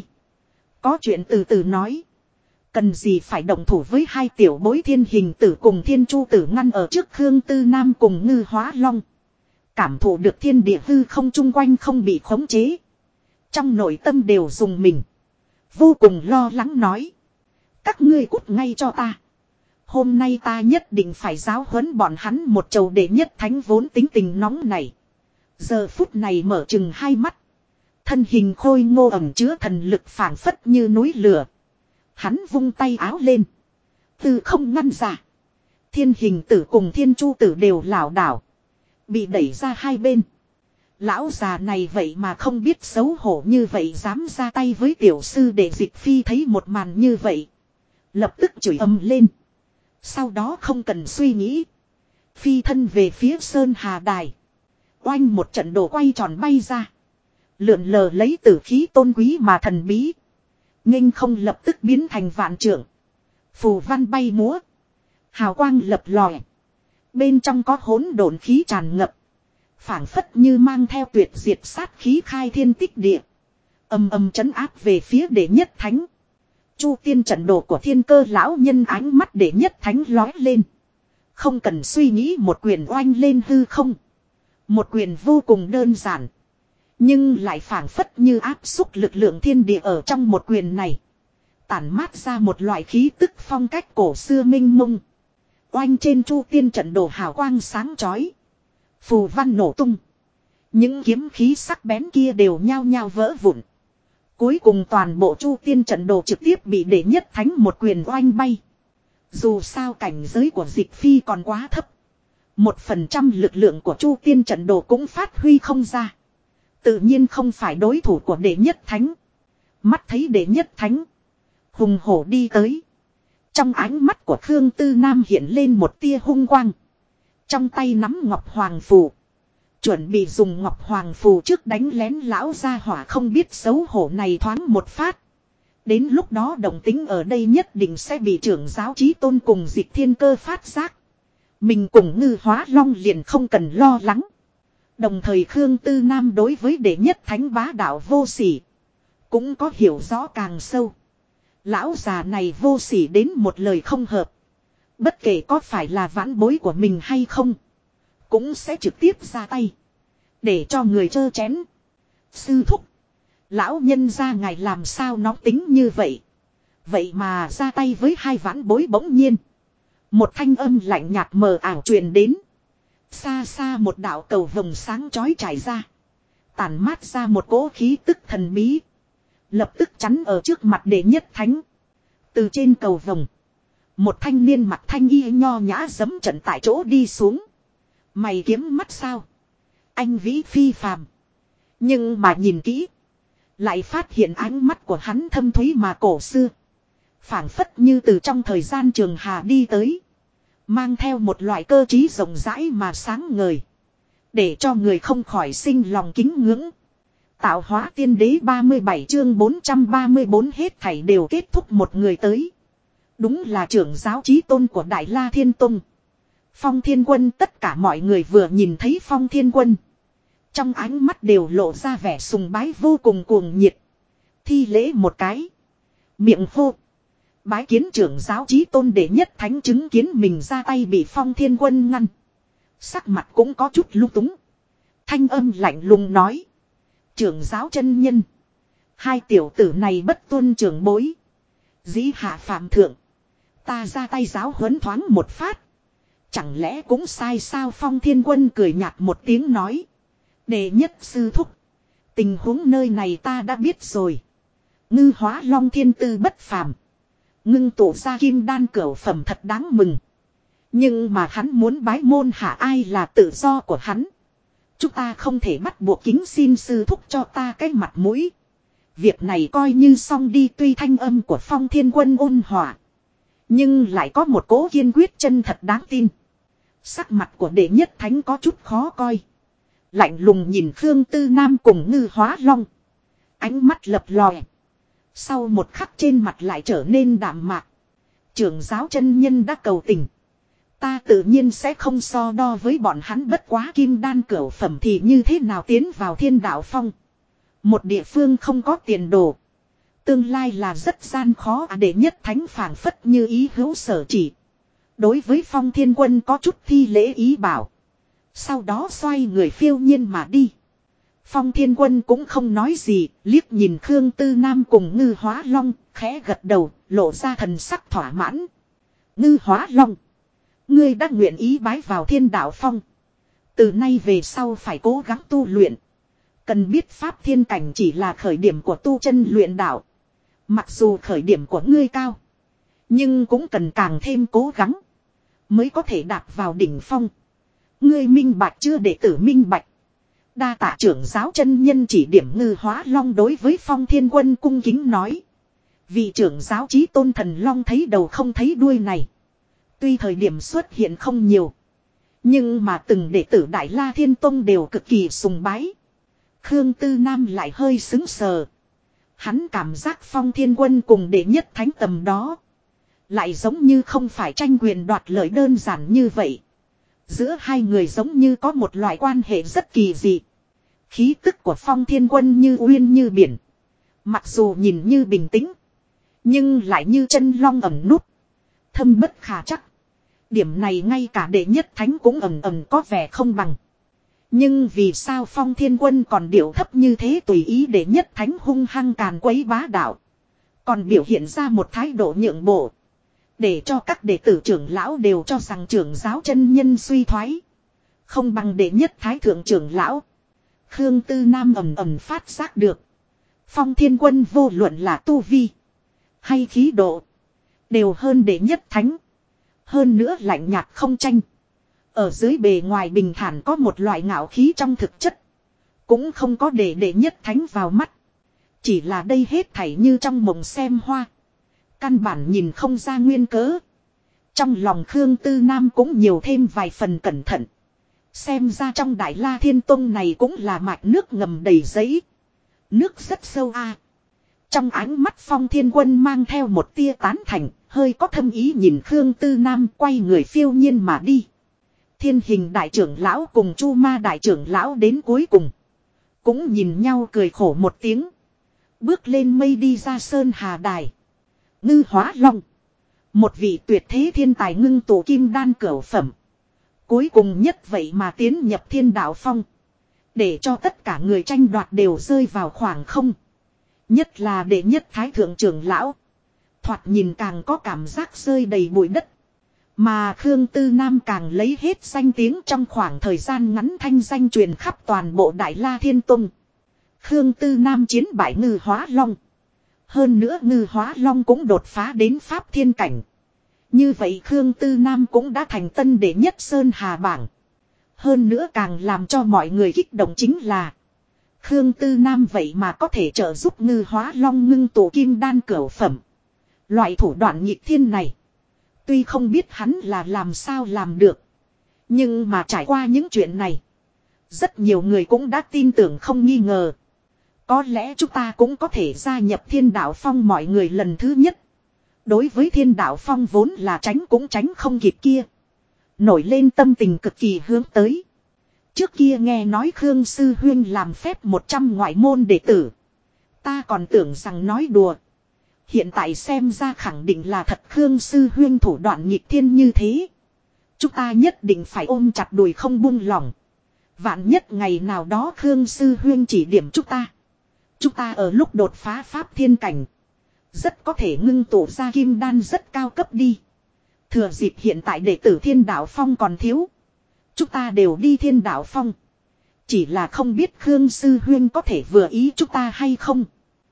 Có chuyện từ từ nói. Cần gì phải động thủ với 2 tiểu bối Thiên Hình tử cùng Thiên Chu tử ngăn ở trước Khương Tư Nam cùng Ngư Hóa Long. Cảm thụ được thiên địa hư không chung quanh không bị khống chế. Trong nội tâm đều dùng mình. Vô cùng lo lắng nói. Các ngươi cút ngay cho ta. Hôm nay ta nhất định phải giáo huấn bọn hắn một chầu. Đệ nhất thánh vốn tính tình nóng này. Giờ phút này mở chừng 2 mắt. Thân hình khôi ngô ẩn chứa thần lực phảng phất như núi lửa. Hắn vung tay áo lên. Từ không ngăn ra. Thiên hình tử cùng thiên chu tử đều lảo đảo. Bị đẩy ra hai bên. Lão già này vậy mà không biết xấu hổ như vậy dám ra tay với tiểu sư để Dịch Phi thấy một màn như vậy. Lập tức chửi ầm lên. Sau đó không cần suy nghĩ. Phi thân về phía Sơn Hà Đài. Oanh một trận đồ quay tròn bay ra. Lượn lờ lấy tử khí tôn quý mà thần bí. Nghênh không lập tức biến thành vạn trượng. Phù văn bay múa. Hào quang lập lòe. Bên trong có hỗn độn khí tràn ngập. Phảng phất như mang theo tuyệt diệt sát khí khai thiên tích địa. Ầm ầm trấn áp về phía đệ nhất thánh. Chu tiên trận đồ của thiên cơ lão nhân ánh mắt đệ nhất thánh lói lên. Không cần suy nghĩ một quyền oanh lên hư không. Một quyền vô cùng đơn giản. Nhưng lại phảng phất như áp xúc lực lượng thiên địa ở trong một quyền này. Tản mát ra một loại khí tức phong cách cổ xưa minh mông. Oanh trên chu tiên trận đồ hào quang sáng chói. Phù văn nổ tung. Những kiếm khí sắc bén kia đều nhao nhao vỡ vụn. Cuối cùng toàn bộ chu tiên trận đồ trực tiếp bị đệ nhất thánh một quyền oanh bay. Dù sao cảnh giới của Dịch Phi còn quá thấp. 1% lực lượng của chu tiên trận đồ cũng phát huy không ra. Tự nhiên không phải đối thủ của đệ nhất thánh. Mắt thấy đệ nhất thánh. Hùng hổ đi tới. Trong ánh mắt của Khương Tư Nam hiện lên một tia hung quang. Trong tay nắm ngọc hoàng phù. Chuẩn bị dùng ngọc hoàng phù trước đánh lén lão gia hỏa không biết xấu hổ này thoáng một phát. Đến lúc đó động tính ở đây nhất định sẽ bị trưởng giáo chí tôn cùng Dịch Thiên Cơ phát giác. Mình cùng Ngư Hóa Long liền không cần lo lắng. Đồng thời Khương Tư Nam đối với đệ nhất thánh bá đạo vô sỉ. Cũng có hiểu rõ càng sâu. Lão già này vô sỉ đến một lời không hợp. Bất kể có phải là vãn bối của mình hay không. Cũng sẽ trực tiếp ra tay. Để cho người chơ chén. Sư thúc. Lão nhân gia ngài làm sao nóng tính như vậy. Vậy mà ra tay với hai vãn bối bỗng nhiên. Một thanh âm lạnh nhạt mờ ảo truyền đến. Xa xa một đạo cầu vồng sáng chói trải ra. Tản mát ra một cỗ khí tức thần bí. Lập tức chắn ở trước mặt đệ nhất thánh. Từ trên cầu vồng. Một thanh niên mặc thanh y nho nhã giẫm trận tại chỗ đi xuống. Mày kiếm mắt sao. Anh vĩ phi phàm. Nhưng mà nhìn kỹ. Lại phát hiện ánh mắt của hắn thâm thúy mà cổ xưa. Phảng phất như từ trong thời gian trường hà đi tới. Mang theo một loại cơ trí rộng rãi mà sáng ngời. Để cho người không khỏi sinh lòng kính ngưỡng. Tạo hóa tiên đế 37 chương 434 hết thảy đều kết thúc một người tới. Đúng là trưởng giáo chí tôn của Đại La Thiên Tông. Phong Thiên Quân tất cả mọi người vừa nhìn thấy Phong Thiên Quân. Trong ánh mắt đều lộ ra vẻ sùng bái vô cùng cuồng nhiệt. Thi lễ một cái. Miệng hô. Bái kiến trưởng giáo chí tôn để nhất thánh chứng kiến mình ra tay bị Phong Thiên Quân ngăn. Sắc mặt cũng có chút lung túng. Thanh âm lạnh lùng nói. Trưởng giáo chân nhân. Hai tiểu tử này bất tuân trưởng bối. Dĩ hạ phạm thượng. Ta ra tay giáo huấn thoáng một phát. Chẳng lẽ cũng sai sao Phong Thiên Quân cười nhạt một tiếng nói. Đệ nhất sư thúc. Tình huống nơi này ta đã biết rồi. Ngư Hóa Long thiên tư bất phàm. Ngưng tụ ra kim đan cửu phẩm thật đáng mừng. Nhưng mà hắn muốn bái môn hạ ai là tự do của hắn. Chúng ta không thể bắt buộc kính xin sư thúc cho ta cái mặt mũi. Việc này coi như xong đi tuy thanh âm của Phong Thiên Quân ôn hòa. Nhưng lại có một cố kiên quyết chân thật đáng tin. Sắc mặt của đệ nhất thánh có chút khó coi. Lạnh lùng nhìn Khương Tư Nam cùng Ngư Hóa Long. Ánh mắt lập lòe. Sau một khắc trên mặt lại trở nên đạm mạc. Trưởng giáo chân nhân đã cầu tình. Ta tự nhiên sẽ không so đo với bọn hắn bất quá kim đan cửu phẩm thì như thế nào tiến vào thiên đạo phong. Một địa phương không có tiền đồ. Tương lai là rất gian khó để nhất thánh phảng phất như ý hữu sở chỉ. Đối với Phong Thiên Quân có chút thi lễ ý bảo. Sau đó xoay người phiêu nhiên mà đi. Phong Thiên Quân cũng không nói gì, liếc nhìn Khương Tư Nam cùng Ngư Hóa Long, khẽ gật đầu, lộ ra thần sắc thỏa mãn. Ngư Hóa Long, ngươi đã nguyện ý bái vào thiên đạo phong. Từ nay về sau phải cố gắng tu luyện. Cần biết pháp thiên cảnh chỉ là khởi điểm của tu chân luyện đạo. Mặc dù khởi điểm của ngươi cao. Nhưng cũng cần càng thêm cố gắng. Mới có thể đạp vào đỉnh phong. Ngươi minh bạch chưa, đệ tử minh bạch. Đa tạ trưởng giáo chân nhân chỉ điểm. Ngư Hóa Long đối với Phong Thiên Quân cung kính nói. Vị trưởng giáo chí tôn thần long thấy đầu không thấy đuôi này. Tuy thời điểm xuất hiện không nhiều. Nhưng mà từng đệ tử Đại La Thiên Tông đều cực kỳ sùng bái. Khương Tư Nam lại hơi sững sờ. Hắn cảm giác Phong Thiên Quân cùng đệ nhất thánh tầm đó. Lại giống như không phải tranh quyền đoạt lợi đơn giản như vậy. Giữa hai người giống như có một loại quan hệ rất kỳ dị. Khí tức của Phong Thiên Quân như uyên như biển. Mặc dù nhìn như bình tĩnh. Nhưng lại như chân long ẩn nút. Thâm bất khả chắc. Điểm này ngay cả đệ nhất thánh cũng ẩn ẩn có vẻ không bằng. Nhưng vì sao Phong Thiên Quân còn điệu thấp như thế, tùy ý đệ nhất thánh hung hăng càn quấy bá đạo. Còn biểu hiện ra một thái độ nhượng bộ. Để cho các đệ tử trưởng lão đều cho rằng trưởng giáo chân nhân suy thoái. Không bằng đệ nhất thái thượng trưởng lão. Khương Tư Nam ầm ầm phát giác được. Phong Thiên Quân vô luận là tu vi. Hay khí độ. Đều hơn đệ nhất thánh. Hơn nữa lạnh nhạt không tranh. Ở dưới bề ngoài bình thản có một loại ngạo khí trong thực chất. Cũng không có để đệ nhất thánh vào mắt. Chỉ là đây hết thảy như trong mộng xem hoa. Căn bản nhìn không ra nguyên cớ. Trong lòng Khương Tư Nam cũng nhiều thêm vài phần cẩn thận. Xem ra trong Đại La Thiên Tông này cũng là mạch nước ngầm đầy giấy. Nước rất sâu a. Trong ánh mắt Phong Thiên Quân mang theo một tia tán thành, hơi có thâm ý nhìn Khương Tư Nam, quay người phiêu nhiên mà đi. Thiên Hình đại trưởng lão cùng Chu Ma đại trưởng lão đến cuối cùng. Cũng nhìn nhau cười khổ một tiếng. Bước lên mây đi ra Sơn Hà Đài. Ngư Hóa Long. Một vị tuyệt thế thiên tài ngưng tụ kim đan cửu phẩm. Cuối cùng nhất vậy mà tiến nhập Thiên Đạo Phong. Để cho tất cả người tranh đoạt đều rơi vào khoảng không. Nhất là đệ nhất thái thượng trưởng lão. Thoạt nhìn càng có cảm giác rơi đầy bụi đất. Mà Khương Tư Nam càng lấy hết danh tiếng trong khoảng thời gian ngắn, thanh danh truyền khắp toàn bộ Đại La Thiên Tông. Khương Tư Nam chiến bại Ngư Hóa Long. Hơn nữa Ngư Hóa Long cũng đột phá đến Pháp Thiên Cảnh. Như vậy Khương Tư Nam cũng đã thành tân đệ nhất Sơn Hà bảng. Hơn nữa càng làm cho mọi người kích động chính là Khương Tư Nam vậy mà có thể trợ giúp Ngư Hóa Long ngưng tụ kim đan cửu phẩm. Loại thủ đoạn nghịch thiên này, tuy không biết hắn là làm sao làm được. Nhưng mà trải qua những chuyện này, rất nhiều người cũng đã tin tưởng không nghi ngờ. Có lẽ chúng ta cũng có thể gia nhập Thiên Đạo Phong. Mọi người lần thứ nhất đối với Thiên Đạo Phong vốn là tránh cũng tránh không kịp kia, nổi lên tâm tình cực kỳ hướng tới. Trước kia nghe nói Khương Sư Huyên làm phép 100 ngoại môn đệ tử, ta còn tưởng rằng nói đùa. Hiện tại xem ra khẳng định là thật. Khương Sư Huyên thủ đoạn nghịch thiên như thế, chúng ta nhất định phải ôm chặt đùi không buông lỏng. Vạn nhất ngày nào đó Khương Sư Huyên chỉ điểm chúng ta ở lúc đột phá Pháp Thiên Cảnh, rất có thể ngưng tụ ra kim đan rất cao cấp đi. Thừa dịp hiện tại đệ tử Thiên Đạo Phong còn thiếu, chúng ta đều đi Thiên Đạo Phong. Chỉ là không biết Khương Sư Huyên có thể vừa ý chúng ta hay không.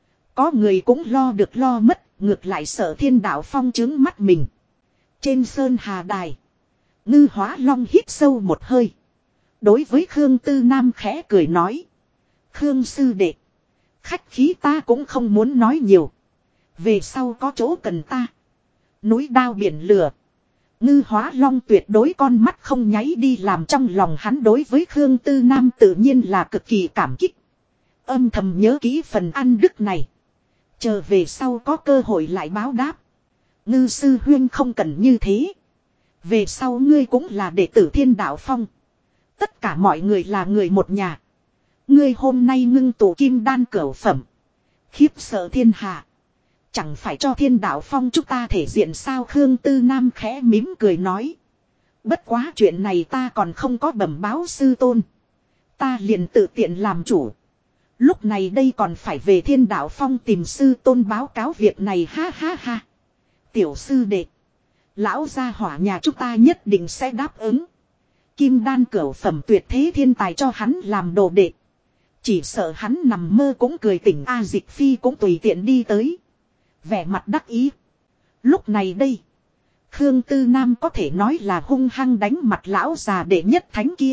Có người cũng lo được lo mất, ngược lại sợ Thiên Đạo Phong trướng mắt mình. Trên Sơn Hà Đài, Ngư Hóa Long hít sâu một hơi, đối với Khương Tư Nam khẽ cười nói: Khương sư đệ, khách khí ta cũng không muốn nói nhiều. Về sau có chỗ cần ta, núi đao biển lửa. Ngư Hóa Long tuyệt đối con mắt không nháy đi làm trong lòng hắn đối với Khương Tư Nam tự nhiên là cực kỳ cảm kích. Âm thầm nhớ kỹ phần ăn đức này, chờ về sau có cơ hội lại báo đáp. Ngư sư huyên không cần như thế. Về sau ngươi cũng là đệ tử Thiên Đạo Phong. Tất cả mọi người là người một nhà. Ngươi hôm nay ngưng tụ kim đan cửu phẩm, khiếp sợ thiên hạ. Chẳng phải cho Thiên Đạo Phong chúng ta thể diện sao? Khương Tư Nam khẽ mím cười nói: bất quá chuyện này ta còn không có bẩm báo sư tôn, ta liền tự tiện làm chủ. Lúc này đây còn phải về Thiên Đạo Phong tìm sư tôn báo cáo việc này. Ha ha ha. Tiểu sư đệ, lão gia hỏa nhà chúng ta nhất định sẽ đáp ứng. Kim đan cửu phẩm tuyệt thế thiên tài cho hắn làm đồ đệ, Chỉ sợ hắn nằm mơ cũng cười tỉnh. A Dịch Phi cũng tùy tiện đi tới. Vẻ mặt đắc ý. Lúc này đây. Khương Tư Nam có thể nói là hung hăng đánh mặt lão già đệ nhất thánh kia.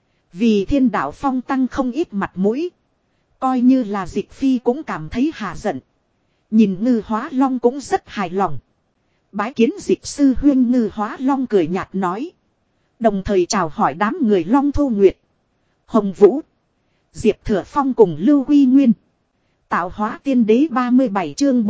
Vì Thiên Đạo Phong tăng không ít mặt mũi. Coi như là Dịch Phi cũng cảm thấy hạ giận. Nhìn Ngư Hóa Long cũng rất hài lòng. Bái kiến Dịch sư huyên. Ngư Hóa Long cười nhạt nói. Đồng thời chào hỏi đám người Long Thu Nguyệt, Hồng Vũ, Diệp Thừa Phong cùng Lưu Huy Nguyên. Tạo hóa tiên đế 37 chương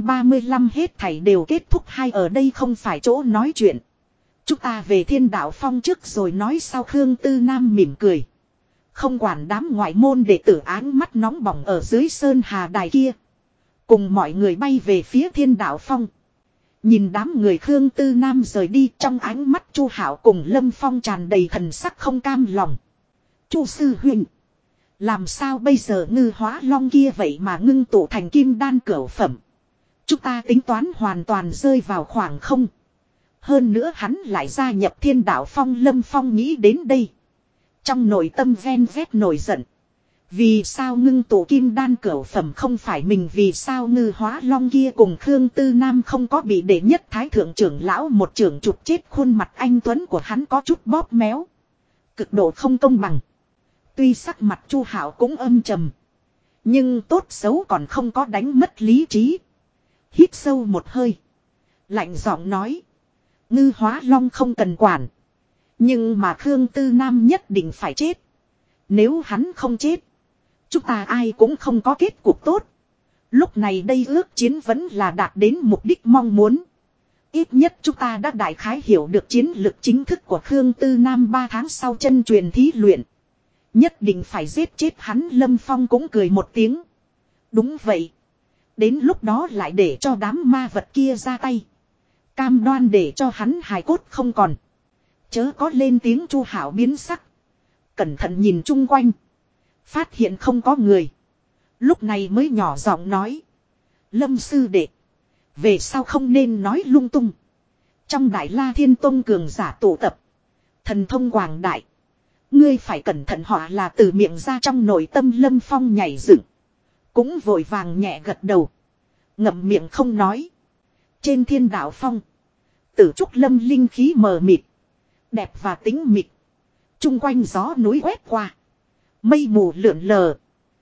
435 hết thảy đều kết thúc. Hay ở đây không phải chỗ nói chuyện. Chúng ta về Thiên Đạo Phong trước rồi nói sau. Khương Tư Nam mỉm cười. Không quản đám ngoại môn đệ tử áng mắt nóng bỏng ở dưới sơn hà đài kia. Cùng mọi người bay về phía Thiên Đạo Phong. Nhìn đám người Khương Tư Nam rời đi, trong ánh mắt Chu Hạo cùng Lâm Phong tràn đầy thần sắc không cam lòng. Chu sư huynh, làm sao bây giờ? Ngư Hóa Long kia vậy mà ngưng tụ thành kim đan cửu phẩm. Chúng ta tính toán hoàn toàn rơi vào khoảng không. Hơn nữa hắn lại gia nhập Thiên Đạo Phong. Lâm Phong nghĩ đến đây, trong nội tâm ven vét nổi giận. Vì sao ngưng tụ kim đan cửu phẩm không phải mình? Vì sao Ngư Hóa Long kia cùng Khương Tư Nam không có bị đệ nhất thái thượng trưởng lão một trưởng chụp chết? Khuôn mặt anh tuấn của hắn có chút bóp méo, cực độ không công bằng. Tuy sắc mặt Chu Hạo cũng âm trầm, nhưng tốt xấu còn không có đánh mất lý trí. Hít sâu một hơi, lạnh giọng nói. Ngư Hóa Long không cần quản, nhưng mà Khương Tư Nam nhất định phải chết. Nếu hắn không chết, chúng ta ai cũng không có kết cục tốt. Lúc này đây ước chiến vẫn là đạt đến mục đích mong muốn. Ít nhất chúng ta đã đại khái hiểu được chiến lược chính thức của Khương Tư Nam. 3 tháng sau chân truyền thí luyện, nhất định phải giết chết hắn. Lâm Phong cũng cười một tiếng. Đúng vậy. Đến lúc đó lại để cho đám ma vật kia ra tay. Cam đoan để cho hắn hài cốt không còn. Chớ có lên tiếng. Chu Hạo biến sắc, cẩn thận nhìn chung quanh, phát hiện không có người. Lúc này mới nhỏ giọng nói. Lâm sư đệ, về sau không nên nói lung tung. Trong Đại La Thiên Tông cường giả tụ tập, thần thông quảng đại, ngươi phải cẩn thận. Họ là từ miệng ra trong nội tâm. Lâm Phong nhảy dựng, cũng vội vàng nhẹ gật đầu, ngậm miệng không nói. Trên Thiên Đạo Phong, Tử Trúc Lâm linh khí mờ mịt, đẹp và tĩnh mịch. Chung quanh gió núi quét qua, mây mù lượn lờ,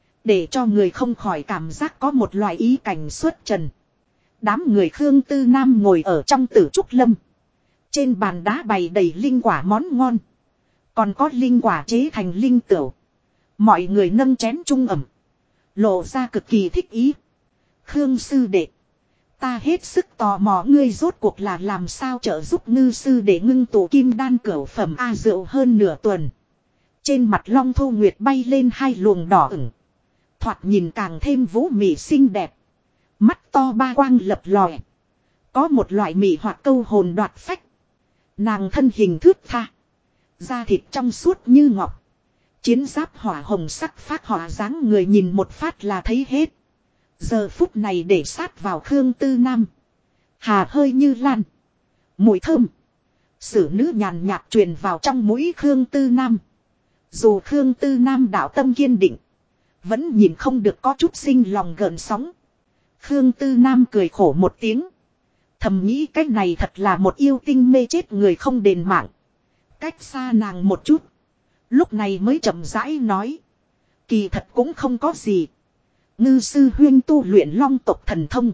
để cho người không khỏi cảm giác có một loại ý cảnh xuất trần. Đám người Khương Tư Nam ngồi ở trong Tử Trúc Lâm. Trên bàn đá bày đầy linh quả món ngon, còn có linh quả chế thành linh tửu. Mọi người nâng chén chung ẩm, lộ ra cực kỳ thích ý. Khương sư đệ, ta hết sức tò mò ngươi rốt cuộc là làm sao trợ giúp Ngư sư để ngưng tụ kim đan cửu phẩm. A rượu hơn nửa tuần. Trên mặt Long Thu Nguyệt bay lên 2 luồng đỏ ửng, thoạt nhìn càng thêm vũ mị xinh đẹp. Mắt to ba quang lập lòe, có một loại mị hoặc câu hồn đoạt phách. Nàng thân hình thướt tha, da thịt trong suốt như ngọc, chiến giáp hỏa hồng sắc phát hỏa dáng người nhìn một phát là thấy hết. Giờ phút này để sát vào Khương Tư Nam, hà hơi như lan, mùi thơm xử nữ nhàn nhạt truyền vào trong mũi Khương Tư Nam. Dù Khương Tư Nam đạo tâm kiên định, vẫn nhìn không được có chút sinh lòng gợn sóng. Khương Tư Nam cười khổ một tiếng, thầm nghĩ cách này thật là một yêu tinh mê chết người không đền mạng. Cách xa nàng một chút, lúc này mới chậm rãi nói. Kỳ thật cũng không có gì. Ngư sư huyên tu luyện long tộc thần thông,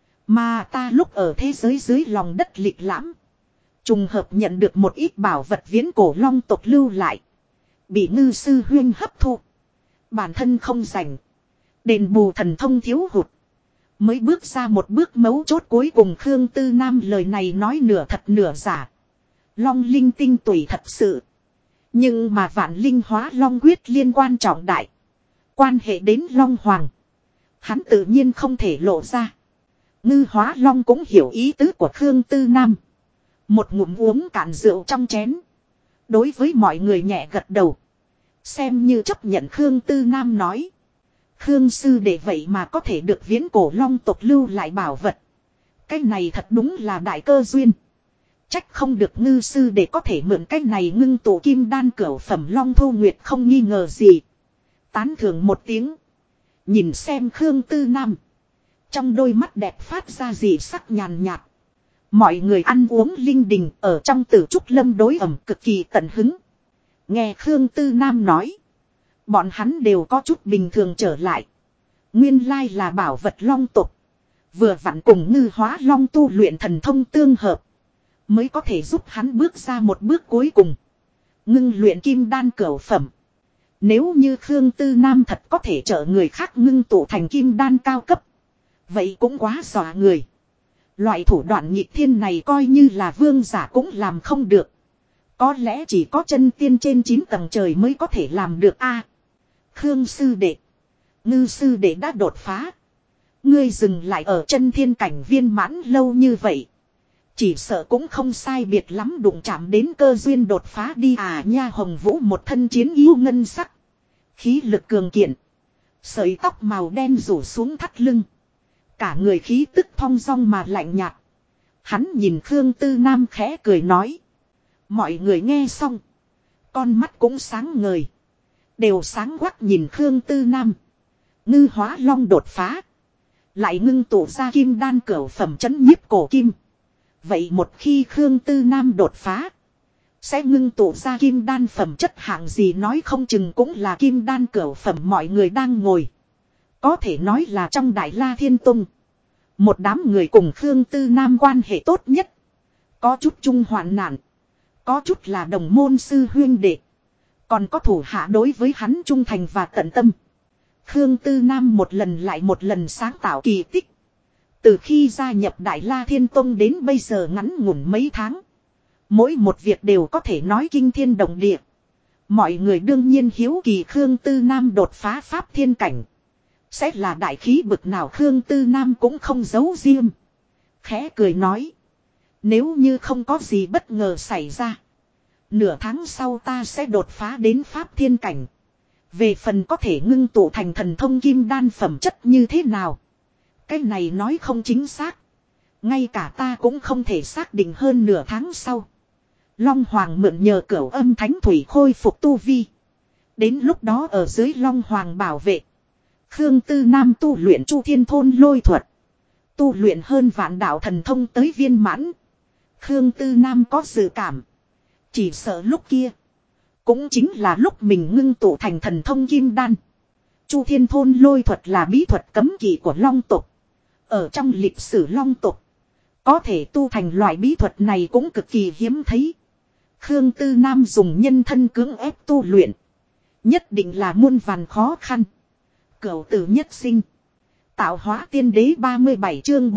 mà ta lúc ở thế giới dưới lòng đất lịch lãm, trùng hợp nhận được một ít bảo vật viễn cổ long tộc lưu lại, bị Ngư sư huyên hấp thu. Bản thân không rảnh, đền bù thần thông thiếu hụt, mới bước ra một bước mấu chốt cuối cùng. Khương Tư Nam lời này nói nửa thật nửa giả. Long linh tinh tùy thật sự, nhưng mà vạn linh hóa long quyết liên quan trọng đại, quan hệ đến Long Hoàng, hắn tự nhiên không thể lộ ra. Ngư Hóa Long cũng hiểu ý tứ của Khương Tư Nam, một ngụm uống cạn rượu trong chén, đối với mọi người nhẹ gật đầu, xem như chấp nhận Khương Tư Nam nói. Khương sư đệ vậy mà có thể được viễn cổ long tộc lưu lại bảo vật, cái này thật đúng là đại cơ duyên. Trách không được Ngư sư đệ có thể mượn cái này ngưng tụ kim đan cửu phẩm. Long Thu Nguyệt không nghi ngờ gì, Tán thưởng một tiếng. Nhìn xem Khương Tư Nam. Trong đôi mắt đẹp phát ra dị sắc nhàn nhạt. Mọi người ăn uống linh đình ở trong Tử Trúc Lâm đối ẩm cực kỳ tận hứng. Nghe Khương Tư Nam nói. Bọn hắn đều có chút bình thường trở lại. Nguyên lai là bảo vật long tục. Vừa vặn cùng Ngư Hóa Long tu luyện thần thông tương hợp. Mới có thể giúp hắn bước ra một bước cuối cùng. Ngưng luyện kim đan cửu phẩm. Nếu như Khương Tư Nam thật có thể trợ người khác ngưng tụ thành kim đan cao cấp. Vậy cũng quá dọa người. Loại thủ đoạn nhịp thiên này coi như là vương giả cũng làm không được. Có lẽ chỉ có chân tiên trên 9 tầng trời mới có thể làm được a. Khương sư đệ. Ngư sư đệ đã đột phá. Ngươi dừng lại ở chân thiên cảnh viên mãn lâu như vậy. Chỉ sợ cũng không sai biệt lắm đụng chạm đến cơ duyên đột phá đi à nha. Hồng Vũ một thân chiến yêu ngân sắc. Khí lực cường kiện. Sợi tóc màu đen rủ xuống thắt lưng. Cả người khí tức thong dong mà lạnh nhạt. Hắn nhìn Khương Tư Nam khẽ cười nói. Mọi người nghe xong. Con mắt cũng sáng ngời. Đều sáng quắc nhìn Khương Tư Nam. Ngư Hóa Long đột phá. Lại ngưng tụ ra kim đan cửu phẩm chấn nhiếp cổ kim. Vậy một khi Khương Tư Nam đột phá. Sẽ ngưng tụ ra kim đan phẩm chất hạng gì nói không chừng cũng là kim đan cửu phẩm. Mọi người đang ngồi. Có thể nói là trong Đại La Thiên Tông. Một đám người cùng Khương Tư Nam quan hệ tốt nhất. Có chút chung hoạn nạn. Có chút là đồng môn sư huyên đệ. Còn có thủ hạ đối với hắn trung thành và tận tâm. Khương Tư Nam một lần lại một lần sáng tạo kỳ tích. Từ khi gia nhập Đại La Thiên Tông đến bây giờ ngắn ngủn mấy tháng. Mỗi một việc đều có thể nói kinh thiên động địa. Mọi người đương nhiên hiếu kỳ Khương Tư Nam đột phá pháp thiên cảnh. Sẽ là đại khí bực nào Khương Tư Nam cũng không giấu riêng. Khẽ cười nói. Nếu như không có gì bất ngờ xảy ra. Nửa tháng sau ta sẽ đột phá đến pháp thiên cảnh. Về phần có thể ngưng tụ thành thần thông kim đan phẩm chất như thế nào. Cái này nói không chính xác. Ngay cả ta cũng không thể xác định hơn nửa tháng sau. Long Hoàng mượn nhờ cửu âm thánh thủy khôi phục tu vi. Đến lúc đó ở dưới Long Hoàng bảo vệ. Khương Tư Nam tu luyện Chu Thiên Thôn lôi thuật. Tu luyện hơn vạn đạo thần thông tới viên mãn. Khương Tư Nam có dự cảm. Chỉ sợ lúc kia. Cũng chính là lúc mình ngưng tụ thành thần thông kim đan. Chu Thiên Thôn lôi thuật là bí thuật cấm kỵ của Long tộc. Ở trong lịch sử Long tộc. Có thể tu thành loại bí thuật này cũng cực kỳ hiếm thấy. Khương Tư Nam dùng nhân thân cưỡng ép tu luyện. Nhất định là muôn vàn khó khăn. Cửu tử nhất sinh. Tạo hóa tiên đế 37 chương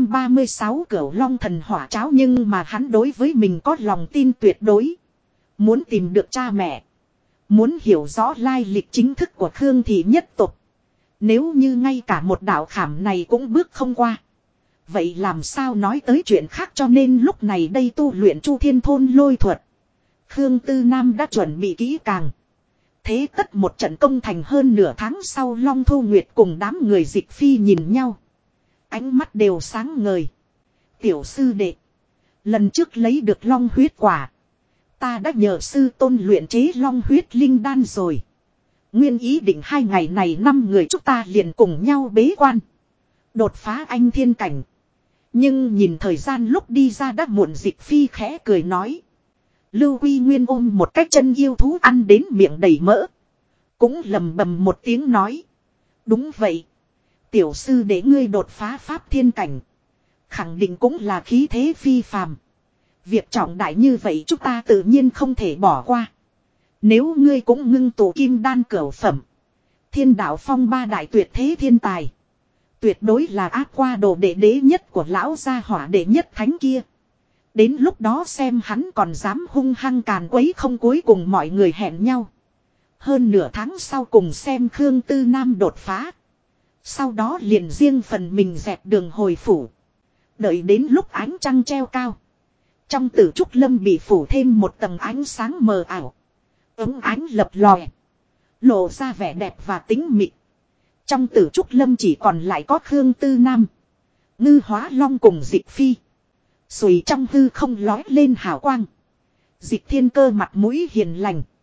436 cửu long thần hỏa cháo. Nhưng mà hắn đối với mình có lòng tin tuyệt đối. Muốn tìm được cha mẹ. Muốn hiểu rõ lai lịch chính thức của Khương thị nhất tộc. Nếu như ngay cả một đạo khảm này cũng bước không qua. Vậy làm sao nói tới chuyện khác, cho nên lúc này đây tu luyện Chu Thiên Thôn lôi thuật. Khương Tư Nam đã chuẩn bị kỹ càng. Thế tất một trận công thành hơn nửa tháng sau Long Thu Nguyệt cùng đám người Dịch Phi nhìn nhau. Ánh mắt đều sáng ngời. Tiểu sư đệ. Lần trước lấy được long huyết quả. Ta đã nhờ sư tôn luyện chế long huyết linh đan rồi. Nguyên ý định 2 ngày này 5 người chúng ta liền cùng nhau bế quan. Đột phá anh thiên cảnh. Nhưng nhìn thời gian lúc đi ra đã muộn. Dịch Phi khẽ cười nói. Lưu Quy Nguyên ôm một cái chân yêu thú ăn đến miệng đầy mỡ. Cũng lầm bầm một tiếng nói. Đúng vậy. Tiểu sư để ngươi đột phá pháp thiên cảnh. Khẳng định cũng là khí thế phi phàm. Việc trọng đại như vậy chúng ta tự nhiên không thể bỏ qua. Nếu ngươi cũng ngưng tụ kim đan cửu phẩm. Thiên đạo phong 3 đại tuyệt thế thiên tài. Tuyệt đối là áp qua đồ đệ đế nhất của lão gia hỏa đệ nhất thánh kia. Đến lúc đó xem hắn còn dám hung hăng càn quấy không. Cuối cùng mọi người hẹn nhau. Hơn nửa tháng sau cùng xem Khương Tư Nam đột phá. Sau đó liền riêng phần mình dẹp đường hồi phủ. Đợi đến lúc ánh trăng treo cao. Trong Tử Trúc Lâm bị phủ thêm một tầng ánh sáng mờ ảo. Ấm ánh lập lòe. Lộ ra vẻ đẹp và tính mịn. Trong Tử Trúc Lâm chỉ còn lại có Khương Tư Nam. Ngư Hóa Long cùng Dịch Phi. Xùy trong hư không lói lên hào quang. Dịch Thiên Cơ mặt mũi hiền lành.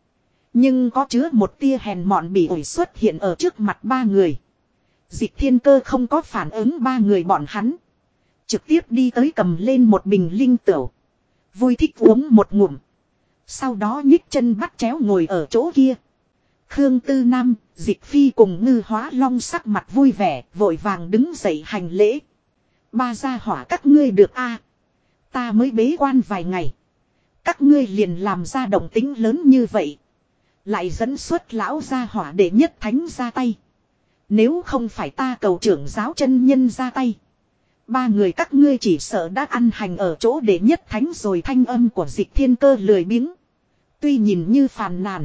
Nhưng có chứa một tia hèn mọn bỉ ổi xuất hiện ở trước mặt ba người. Dịch Thiên Cơ không có phản ứng ba người bọn hắn. Trực tiếp đi tới cầm lên một bình linh tửu. Vui thích uống một ngụm. Sau đó nhích chân bắt chéo ngồi ở chỗ kia. Khương Tư Nam, Dịch Phi cùng Ngư Hóa Long sắc mặt vui vẻ, vội vàng đứng dậy hành lễ. Ba gia hỏa các ngươi được a? Ta mới bế quan vài ngày. Các ngươi liền làm ra động tính lớn như vậy. Lại dẫn xuất lão gia hỏa để nhất thánh ra tay. Nếu không phải ta cầu trưởng giáo chân nhân ra tay. Ba người các ngươi chỉ sợ đã ăn hành ở chỗ để nhất thánh rồi. Thanh âm của Dịch Thiên Cơ lười biếng. Tuy nhìn như phàn nàn.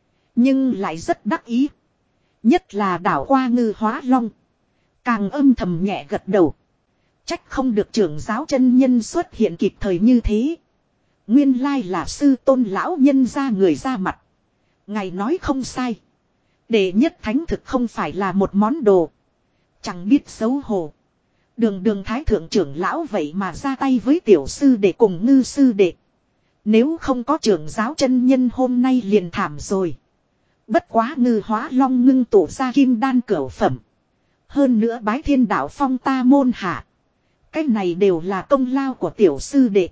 Nhưng lại rất đắc ý. Nhất là đảo qua Ngư Hóa Long. Càng âm thầm nhẹ gật đầu. Trách không được trưởng giáo chân nhân xuất hiện kịp thời như thế. Nguyên lai là sư tôn lão nhân ra người ra mặt. Ngài nói không sai. Đệ nhất thánh thực không phải là một món đồ. Chẳng biết xấu hổ. Đường thái thượng trưởng lão vậy mà ra tay với tiểu sư đệ cùng ngư sư đệ. Nếu không có trưởng giáo chân nhân hôm nay liền thảm rồi. Bất quá Ngư Hóa Long ngưng tụ ra kim đan cửu phẩm. Hơn nữa bái thiên đạo phong ta môn hạ. Cái này đều là công lao của tiểu sư đệ.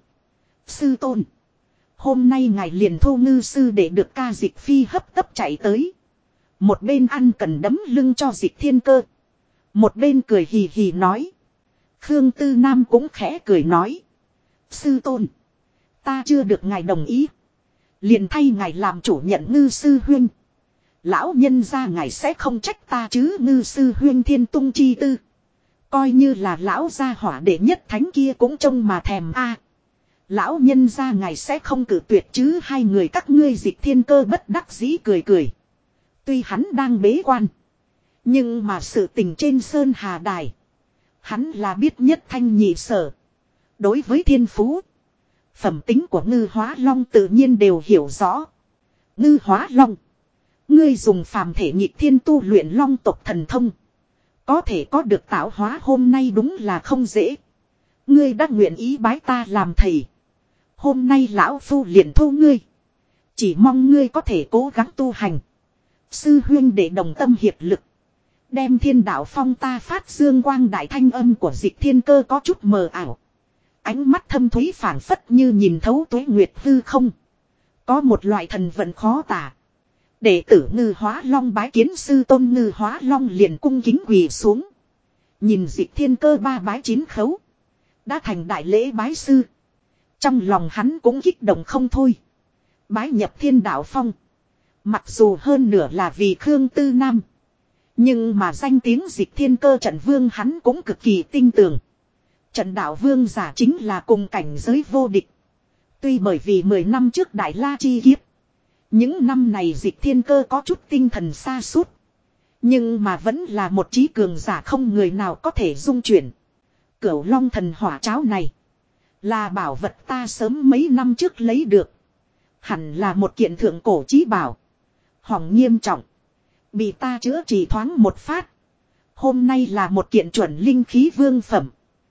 Sư tôn. Hôm nay ngài liền thu ngư sư đệ được ca Dịch Phi hấp tấp chạy tới. Một bên ăn cần đấm lưng cho Dịch Thiên Cơ. Một bên cười hì hì nói. Khương Tư Nam cũng khẽ cười nói. Sư tôn. Ta chưa được ngài đồng ý. Liền thay ngài làm chủ nhận ngư sư huynh. Lão nhân ra ngài sẽ không trách ta chứ. Ngư sư huynh thiên tung chi tư. Coi như là lão gia hỏa đệ nhất thánh kia cũng trông mà thèm a. Lão nhân ra ngài sẽ không cử tuyệt chứ. Hai người các ngươi Dịch Thiên Cơ bất đắc dĩ cười cười. Tuy hắn đang bế quan. Nhưng mà sự tình trên Sơn Hà Đài. Hắn là biết nhất thanh nhị sở. Đối với thiên phú. Phẩm tính của Ngư Hóa Long tự nhiên đều hiểu rõ. Ngư Hóa Long. Ngươi dùng phàm thể nhịp thiên tu luyện long tộc thần thông. Có thể có được tạo hóa hôm nay đúng là không dễ. Ngươi đã nguyện ý bái ta làm thầy. Hôm nay lão phu liền thu ngươi. Chỉ mong ngươi có thể cố gắng tu hành. Sư huynh để đồng tâm hiệp lực. Đem thiên đạo phong ta phát dương quang đại. Thanh âm của Dịch Thiên Cơ có chút mờ ảo. Ánh mắt thâm thúy phảng phất như nhìn thấu tuế nguyệt hư không. Có một loại thần vận khó tả. Đệ tử Ngư Hóa Long bái kiến sư tôn. Ngư Hóa Long liền cung kính quỳ xuống. Nhìn Dịch Thiên Cơ ba bái chín khấu. Đã thành đại lễ bái sư. Trong lòng hắn cũng kích động không thôi. Bái nhập thiên đạo phong. Mặc dù hơn nửa là vì Khương Tư Nam. Nhưng mà danh tiếng Dịch Thiên Cơ trận vương hắn cũng cực kỳ tinh tường. Trận đạo vương giả chính là cùng cảnh giới vô địch. Tuy bởi vì 10 năm trước Đại La chi kiếp. Những năm này Dịch Thiên Cơ có chút tinh thần sa sút. Nhưng mà vẫn là một trí cường giả không người nào có thể dung chuyển. Cửu Long thần hỏa cháo này. Là bảo vật ta sớm mấy năm trước lấy được. Hẳn là một kiện thượng cổ chí bảo. Hỏng nghiêm trọng. Bị ta chữa trị thoáng một phát. Hôm nay là một kiện chuẩn linh khí vương phẩm.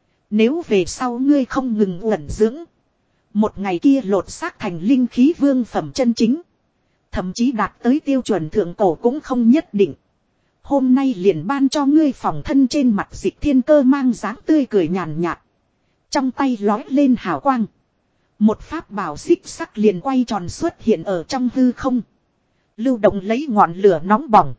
Nếu về sau ngươi không ngừng uẩn dưỡng. Một ngày kia lột xác thành linh khí vương phẩm chân chính. Thậm chí đạt tới tiêu chuẩn thượng cổ cũng không nhất định. Hôm nay liền ban cho ngươi phòng thân. Trên mặt Dịch Thiên Cơ mang dáng tươi cười nhàn nhạt. Trong tay lói lên hào quang. Một pháp bảo xích sắc liền quay tròn xuất hiện ở trong hư không. Lưu động lấy ngọn lửa nóng bỏng.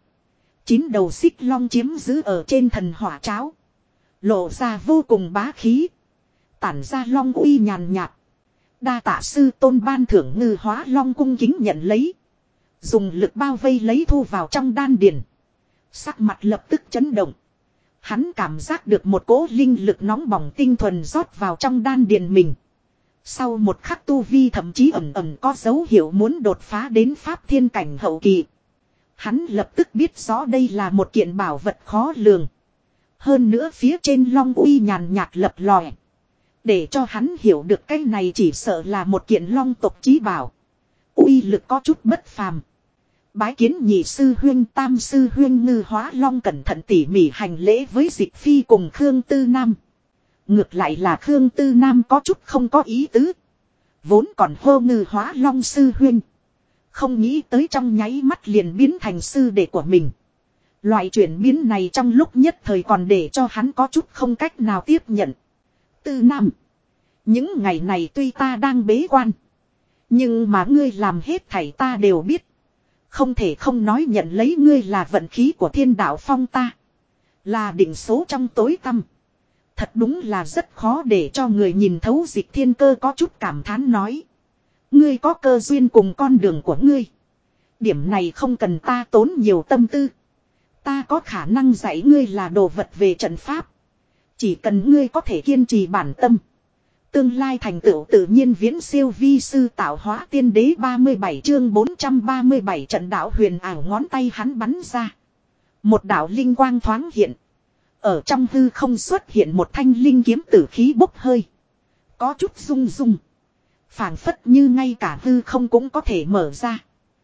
9 đầu xích long chiếm giữ ở trên thần hỏa cháo. Lộ ra vô cùng bá khí. Tản ra long uy nhàn nhạt. Đa tạ sư tôn ban thưởng. Ngư Hóa Long cung kính nhận lấy. Dùng lực bao vây lấy thu vào trong đan điền. Sắc mặt lập tức chấn động. Hắn cảm giác được một cỗ linh lực nóng bỏng tinh thuần rót vào trong đan điền mình. Sau một khắc tu vi thậm chí ẩn ẩn có dấu hiệu muốn đột phá đến pháp thiên cảnh hậu kỳ. Hắn lập tức biết rõ đây là một kiện bảo vật khó lường. Hơn nữa phía trên long uy nhàn nhạt lập lòe. Để cho hắn hiểu được cái này chỉ sợ là một kiện long tộc chí bảo. Uy lực có chút bất phàm. Bái kiến nhị sư huynh tam sư huynh. Ngư Hóa Long cẩn thận tỉ mỉ hành lễ với Dịch Phi cùng Khương Tư Nam. Ngược lại là Khương Tư Nam có chút không có ý tứ. Vốn còn hô Ngư Hóa Long sư huynh. Không nghĩ tới trong nháy mắt liền biến thành sư đệ của mình. Loại chuyển biến này trong lúc nhất thời còn để cho hắn có chút không cách nào tiếp nhận. Tư Nam. Những ngày này tuy ta đang bế quan. Nhưng mà ngươi làm hết thảy ta đều biết. Không thể không nói nhận lấy ngươi là vận khí của thiên đạo phong ta. Là định số trong tối tăm. Thật đúng là rất khó để cho người nhìn thấu. Dịch Thiên Cơ có chút cảm thán nói. Ngươi có cơ duyên cùng con đường của ngươi. Điểm này không cần ta tốn nhiều tâm tư. Ta có khả năng dạy ngươi là đồ vật về trận pháp. Chỉ cần ngươi có thể kiên trì bản tâm. Tương lai thành tựu tự nhiên viễn siêu vi sư tạo hóa tiên đế 37 chương 437 trận đạo huyền ảo ngón tay hắn bắn ra. Một đạo linh quang thoáng hiện. Ở trong hư không xuất hiện một thanh linh kiếm tử khí bốc hơi. Có chút rung rung. Phảng phất như ngay cả hư không cũng có thể mở ra.